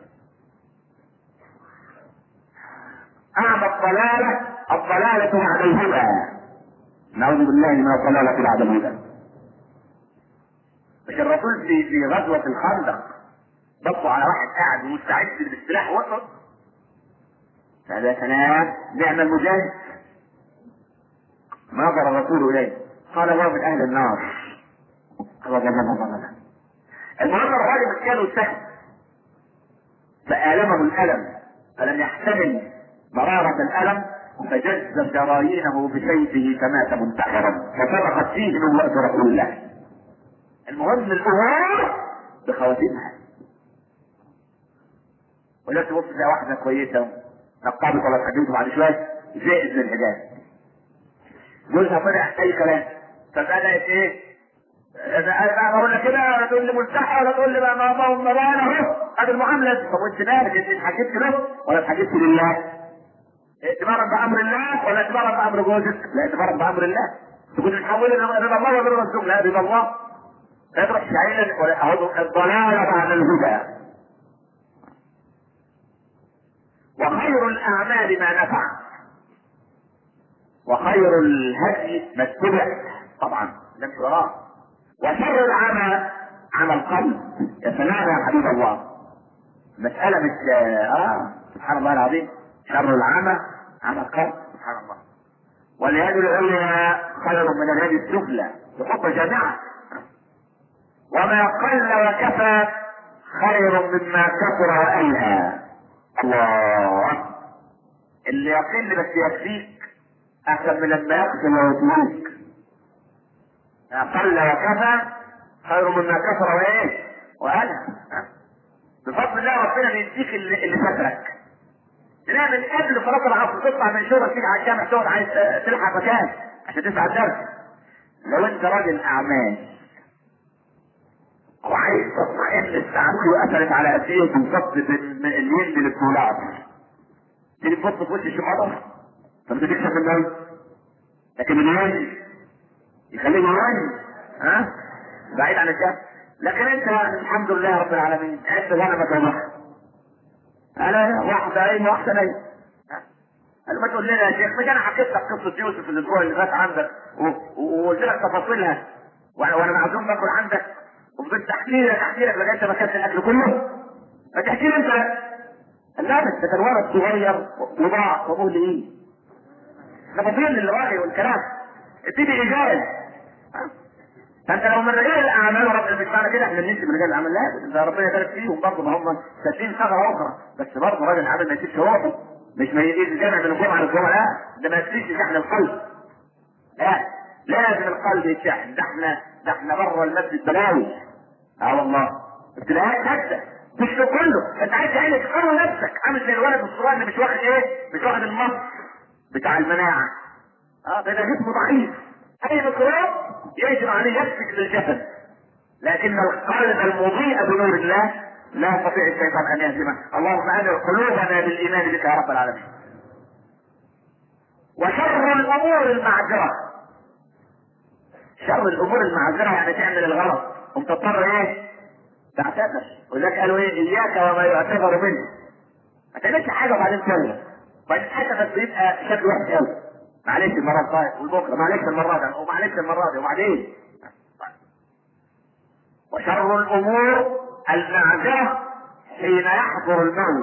اعمى الضلاله بعد الهدى. نعوذ بالله من الضلاله بعد الهدى. مش الرسول في غزوه الخندق بصوا على واحد قاعد مستعد بالسلاح وقف هذا كلام نعم المجاهد. نظر الرسول اليه قال هو من اهل النار. المهم الراجل كانوا سهل فآلمه الألم فلم يحتمل مرارة الألم فجز شرايينه بسيفه فمات منتحرا فسبقت فيه من وقت رسول الله. المهم الأمور بخواتمها. ولا تبص تلاقي واحده كويسه نقابت ولا اتحجبت بعد شويه زائد للحجاب، جوزها طلع اي كلام، فبدات ايه؟ انا بقول لك كده ولا تقول لي ملتحى ولا تقول لي بقى ما انا اهو هذه المعامله. طب وانت مالك؟ انت اتحجبت له ولا اتحجبت لله؟ اعتبارا بامر الله ولا اعتبارا بامر جوزك؟ لا، اعتبارا بامر الله. تكون تحول رضا الله ولا رضا الزوج؟ لا، رضا الله. لا تروح شعيرا ولا الضلاله بعد الهدى. وخير الاعمال ما نفع، وخير الهدي ما اتبع، طبعا لم وراه. وشر العمى عمى القلب. يا سلام يا حبيب الله، مسألة مش سبحان الله العظيم. شر العمى عمى القلب، سبحان الله. واليد العليا خير من اليد السفلى، بخطة جامعة. وما قل وكفى خير مما كثر وألهى. الله، اللي يقل بس يكفيك احسن من لما يقسم ويطلق. قل وكفى خير مما كثر وايه وألهى. بفضل الله ربنا بيديك اللي فاتك. تلاقي من قبل صلاة العصر تطلع من شغل تيجي على الجامع تقعد عايز تلحق مكان عشان تسعى الدرس. لو انت راجل اعمال وعايز تطمئن الساعات وقفلت على قديه بالظبط من الين للدولار، تيجي تبص في وش الشمال فما تكشف النوم، لكن الين يخليه يوين بعيد عن الشمس. لكن انت الحمد لله رب العالمين عشت غنمك وضحك. انا واحده ايه واحده نايم. قال ما تقول لنا يا شيخ، مش انا حكيت لك قصه يوسف الاسبوع اللي فات عندك وقلت لك تفاصيلها وانا معزوم باكل عندك وفضلت احكي لك لغايه ما كانت الاكل كله. ما تحكي لي انت. لا بس ده كان ولد صغير وضاع وابوه ليه؟ تفاصيل الوحي والكلام ابتدي ايجابي. فانت لو من رجال الاعمال رب مش معنى كده احنا نمشي من رجال الاعمال، لا ده ربنا يبارك فيهم برضه، ما هم ساتين ثغره اخرى، بس برضه راجل العمل ما يسيبش روحه، مش ما يجيش الجامع من الجمعه للجمعه، لا ده ما يكفيش شحن القلب، لا لازم القلب يتشحن. ده احنا بره المسجد بلاوي. والله ابتلاءات حتى مش كله، انت عايز تعمل تقوي نفسك، عامل زي الولد الصغير اللي مش واخد ايه؟ مش واخد المص بتاع المناعه. ده جسمه ضعيف، اي ميكروب يجب عليه يسفك للجسد، لكن القلب المضيء بنور الله لا يستطيع الشيطان ان يهزمه. اللهم انر قلوبنا بالايمان بك يا رب العالمين. وشر الامور المعذره. شر الامور المعذره يعني تعمل الغلط وتضطر ايه؟ تعتذر. ولذلك قالوا ايه؟ اياك وما يعتذر منه. ما تعملش حاجه وبعدين تغلط، وبعدين حتى بس يبقى شكل وحش قوي. معلش المره الجايه والبكره، معلش المره دي ومعلش المره دي وبعدين. وشر الامور المعذره حين يحضر الموت.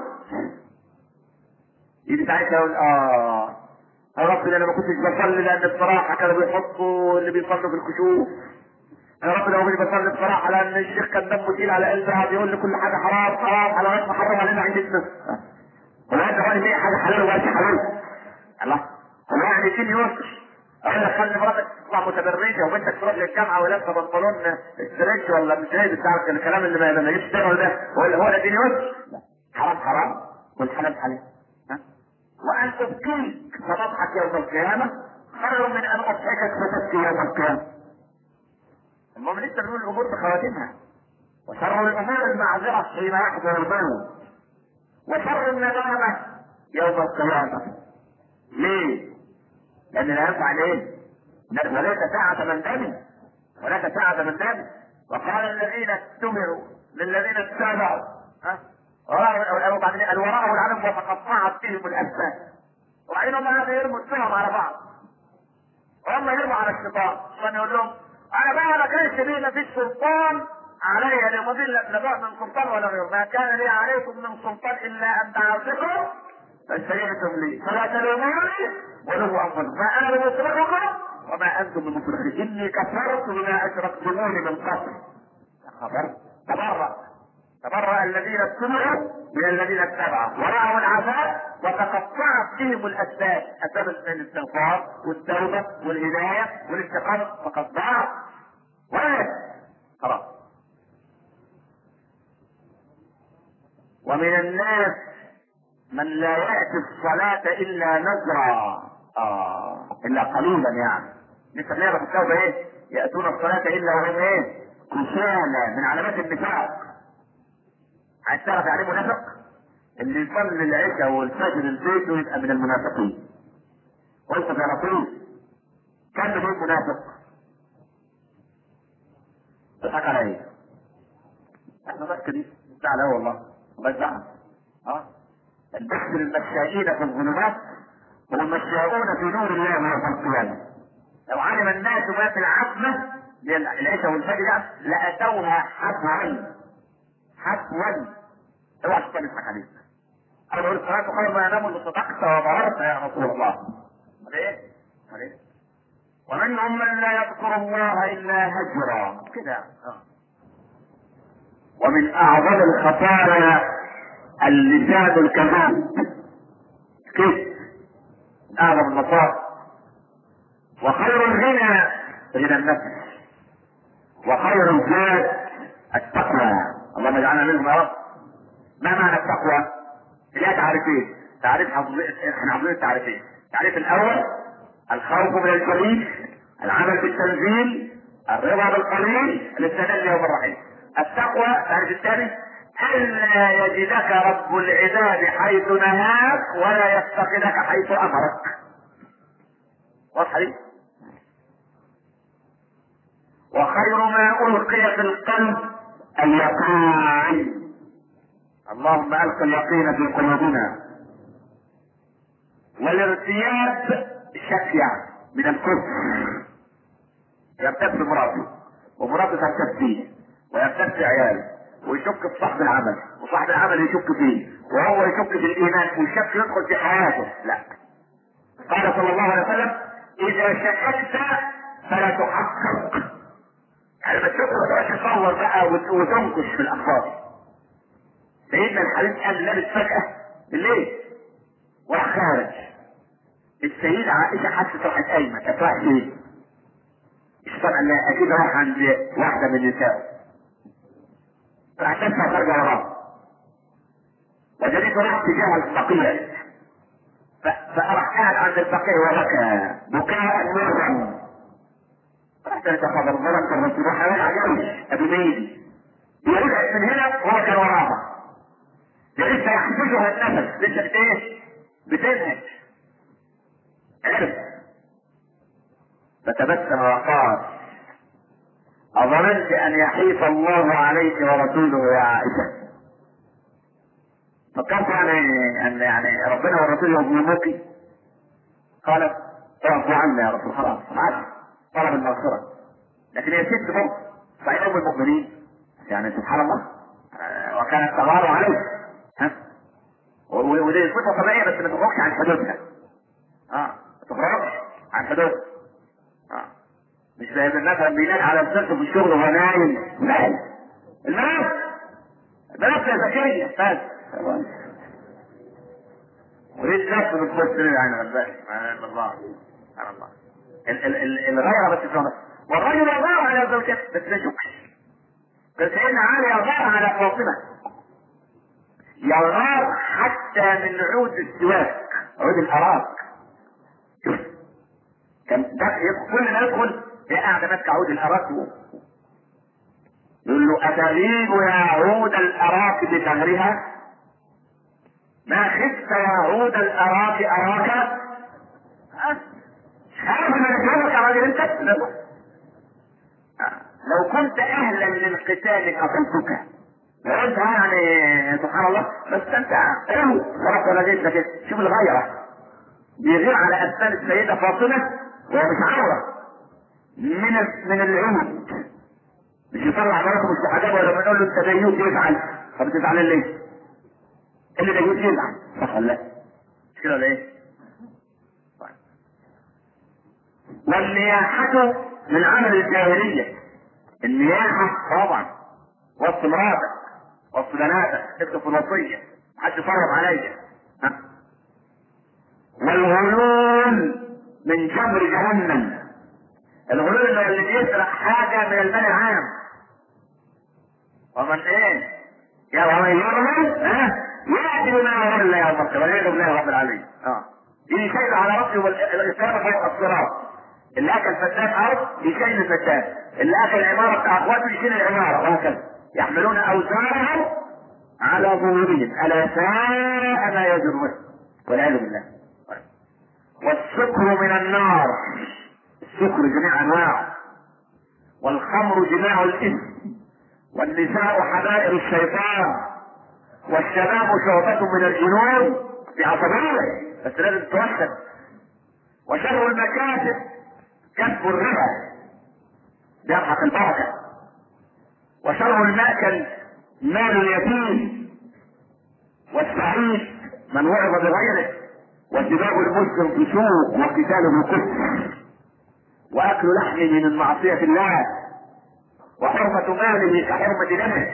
يجي ساعتها يقول يا رب انا ما كنتش بصلي لان بصراحه كانوا بيحطوا اللي بيصلوا في الكشوف. يا رب لو مش بصلي بصراحه لان الشيخ كان دمه تقيل على قلبي قاعد يقول لي كل حاجه حرام حرام على ما حرم علينا عيدتنا. هو انت قال لي حاجه حلال ولا حلال؟ الله، هو يعني دين يسر؟ اقول لك خلي مراتك تطلع متبرجه وبنتك تروح للجامعه ولابسه بنطلون ستريتش ولا مش عارف بتاع الكلام اللي ما يجيش تقول ده، هو ده دين يسر؟ حرام حرام والحلال حلال. وان ابكيك فتضحك يوم القيامه خير من ان اضحكك فتبكي يوم القيامه. المهم لسه بنقول الامور بخواتمها. وشر الامور المعذره حين يحضر الموت. وشر الندامه يوم القيامه. ليه؟ لان لا ينفع ليه؟ وليس ساعة من دم، وليس ساعة من دم. وقال الذين اتبعوا للذين اتبعوا وبعدين الوراء والعالم وتقطعت فيهم الاسباب. وبعدين هم قاعدوا يرموا التهم على بعض، وهم يرموا على الشيطان عشان يقول لهم انا بقى ما كانش لي ما فيش سلطان علي لمضل لا من سلطان ولا غيره، ما كان لي عليكم من سلطان الا ان دعوتكم فاستجبتم لي فلا تلوموني ولوموا انفسكم ما انا بمصرخكم وما انتم بمصرخي اني كفرت بما اشركتموني من قبل. تبرأ الذين اتبعوا من الذين اتبعوا ورأوا العذاب وتقطعت فيهم الاسباب، اسباب الاستغفار والتوبه والهدايه والاستقامه فقد ضاعت ولا خلاص. ومن الناس من لا يأتي الصلاة إلا نزرا، إلا قليلا يعني. لسه بنقرا في التوبة إيه؟ يأتون الصلاة إلا وهم إيه؟ كسالى، من علامات النفاق. عايز تعرف يعني منافق؟ اللي يصلي العشاء والفجر البيت ويبقى من المنافقين. قلت يا رسول كم من منافق؟ تضحك على ايه؟ احنا بس كده زعل والله، بس زعل. البحث للمشائين في الظلمات والمشاؤون في نور الله يوم القيامة. لو علم الناس ما في العتمة العشاء والفجر لأتوها حفوا حفوا. اوعى تقول اسمك عليك. انا بقول الصلاة خير ما ينام اللي صدقت وظهرت يا رسول الله. ليه؟ ومنهم من لا يذكر الله الا هجرا كده. ومن اعظم الخطايا اللسان الكذاب، كيف؟ اعظم المصائب. وخير الغنى غنى النفس، وخير الزاد التقوى. اللهم اجعلنا منهم يا رب. ما معنى التقوى؟ لها تعريفين، تعريف احنا حافظين التعريفين. التعريف الاول الخوف من الجليل، العمل بالتنزيل، الرضا بالقليل، الاستدلال يوم الرحيل. التقوى التعريف الثاني الا يجدك رب العباد حيث نهاك ولا يفتقدك حيث امرك. واضحه دي؟ وخير ما القي في القلب اليقين. اللهم الق اليقين في قلوبنا. والارتياب شكيا من الكفر، يرتب في مراته ومراته ترتب فيه ويرتب في عياله ويشك في صاحب العمل وصاحب العمل يشك فيه وهو يشك في الايمان والشك يدخل في حياته. لا، قال صلى الله عليه وسلم اذا شككت فلا تحقق. يعني ما تشك وتبقى تصور بقى وتنكش في الاخبار. سيدنا الحبيب قال لابس فجأة بالليل وراح خارج. السيدة عائشة حست راحت قايمة، كانت رايحة فين؟ الشيطان قال لها اكيد رايح عند واحدة من نسائه. راح تدفع خارجة وراه. وجدته راح تجاه البقيع. فراح قاعد عند البقيع وبكى بكاء نورا. راح تتخبر ضربت الرسول راح راجع جوش ابو مين. رجعت من هنا وهو كان وراها. لسه يحفزها النفس، لسه ايه؟ بتنهج. عرف فتبسم وقال اظننت ان يحيف الله عليك ورسوله يا عائشه؟ فكرت يعني ربنا والرسول يظلموك؟ قالت اعفو عنا يا رسول، خلاص عاد طلب المغفره. لكن هي ست برضه صحيح ام المؤمنين يعني سبحان الله. وكانت تغار عليه ودي صفه طبيعيه بس ما تخرجش عن حدودها. ما تخرجش عن حدودها. مش زي مثلا بينام على السقف في الشغل وهو نايم. لا، المناخ يا زكيه بس وليه الناس بتبص لي يعني غلبان؟ سبحان الله سبحان الله. الغيره بس في والرجل يغار على زوجته بس ما يشكش. بس سيدنا علي يغار على فاطمه، يغار حتى من عود السواك، عود الاراك. كان كل ما يدخل قاعد ماسك عود الاراك يقول له اتغيب يا عود الاراك بثغرها؟ ما خفت يا عود الاراك اراك؟ عارف ان انا يا راجل انت؟ لو كنت اهلا للقتال قتلتك. لو انت يعني سبحان الله بس انت خلاص ولا جيت لك. شوف الغيره بيغير على اسنان السيده فاطمه وهي مش عوره من العود. مش يطلع مراته مش محجبه ولا بنقول له انت ديوث يزعل. طب تزعل ليه؟ اللي ديوث يزعل صح ولا لا؟ مش كده ولا ايه؟ طيب. والنياحة من عمل الجاهلية. النياحة طبعا وسط مراتك وسط بناتك تكتب في الوصية محدش يفرض عليا. والغلول من جبر جهنم. الغلول اللي بيسرق حاجة من المال العام. ومن ايه؟ يا ومن يغلل يأتي بما يرى الله يوم القيامة والعياذ بالله رب العالمين. يجي شايل على رأسه والإسلام فوق الصراط. اللي أكل فتان أرض يشيل الفتان، اللي أكل العمارة بتاع أخواته يشيل العمارة، وهكذا. يحملون أوزارهم على ظهورهم، ألا ساء ما يزرون والعياذ بالله. والسكر من النار، السكر جميع أنواعه، والخمر جماع الإثم، والنساء حبائل الشيطان، والشباب شعبة من الجنون بعصبية بس لازم تتوحد. وشر المكاسب كسب الربا يمحق البركة. وشر المأكل مال اليتيم. والسعيد من وعظ بغيره. وسباب المسلم فسوق وقتاله كفر. واكل لحمه من معصية الله. وحرمة ماله كحرمة دمه.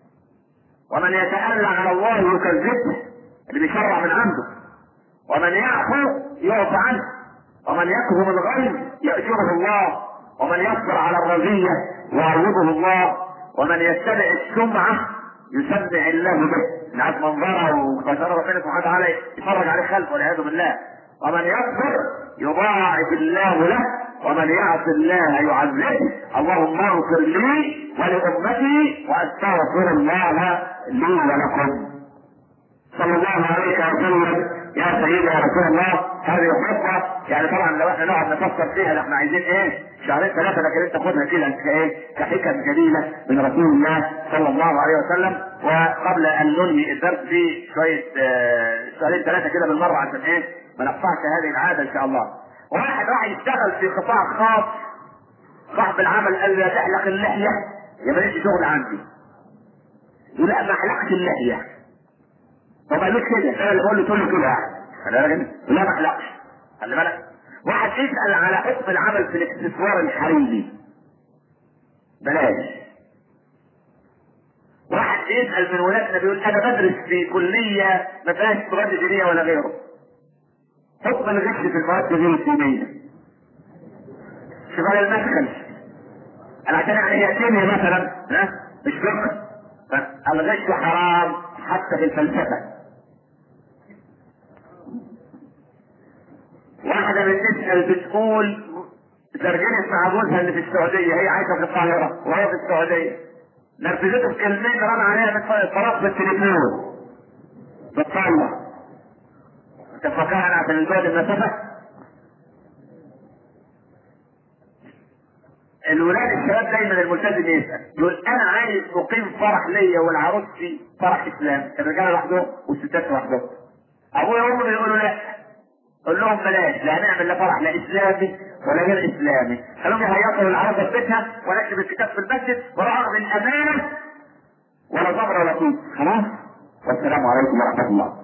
ومن يتألى على الله يكذبه، اللي بيشرع من عنده. ومن يعفو يعفى عنه. ومن يكظم الغيظ يأجره الله. ومن يصبر على الرزية يعوضه الله. ومن يتبع السمعة يسمع الله به، نعم منظره وخساره ربنا سبحانه وتعالى يفرج عليه خلقه والعياذ بالله. ومن يصبر يضاعف الله له. ومن يعص الله يعذبه. اللهم اغفر لي ولأمتي واستغفر الله لي ولكم. صلى الله عليك وسلم يا سيدي يا رسول الله. هذه خطبه يعني طبعا لو احنا نقعد نفكر فيها احنا عايزين ايه شهرين ثلاثه، لكن انت خدها كده كايه كحكم جليله من رسول الله صلى الله عليه وسلم. وقبل ان ننهي الدرس في شويه شهرين ثلاثه كده بالمره عشان ايه ما نقطعش هذه العاده ان شاء الله. واحد راح يشتغل في قطاع خاص، صاحب العمل قال له تحلق اللحيه يا ماليش شغل عندي. يقول لا ما احلقش اللحيه. طب قالوش كده، انا اللي بقول له تقول له كده يعني لا ما احلقش. خلي بالك. واحد يسأل على حكم العمل في الاكسسوار الحريمي بلاش. واحد يسأل من ولادنا بيقول انا بدرس في كلية ما فيهاش مواد دينية ولا غيره، حكم الغش في المواد غير الدينية. شغال المدخل انا عشان يعني هي كيمياء مثلا مش فقه، فالغش حرام حتى في الفلسفة. واحدة بتسأل بتقول ترجمت مع جوزها اللي في السعودية، هي عايشة في القاهرة وهو في السعودية، نرفزته بكلمين رن عليها من طرف التليفون بتطلع. انت فاكرها عشان البعد المسافة؟ الولاد الشباب دايما الملتزم يسأل يقول انا عايز اقيم فرح ليا والعروسي فرح اسلامي، الرجاله لوحدهم والستات لوحدهم. ابويا وامي بيقولوا لا، قول لهم بلاش، لا هنعمل لا فرح لا اسلامي ولا غير اسلامي، خلوهم يهيصوا العروسه في بيتها ونكتب الكتاب في المسجد ورغم الامانه ولا صبر ولا طول. خلاص والسلام عليكم ورحمه الله.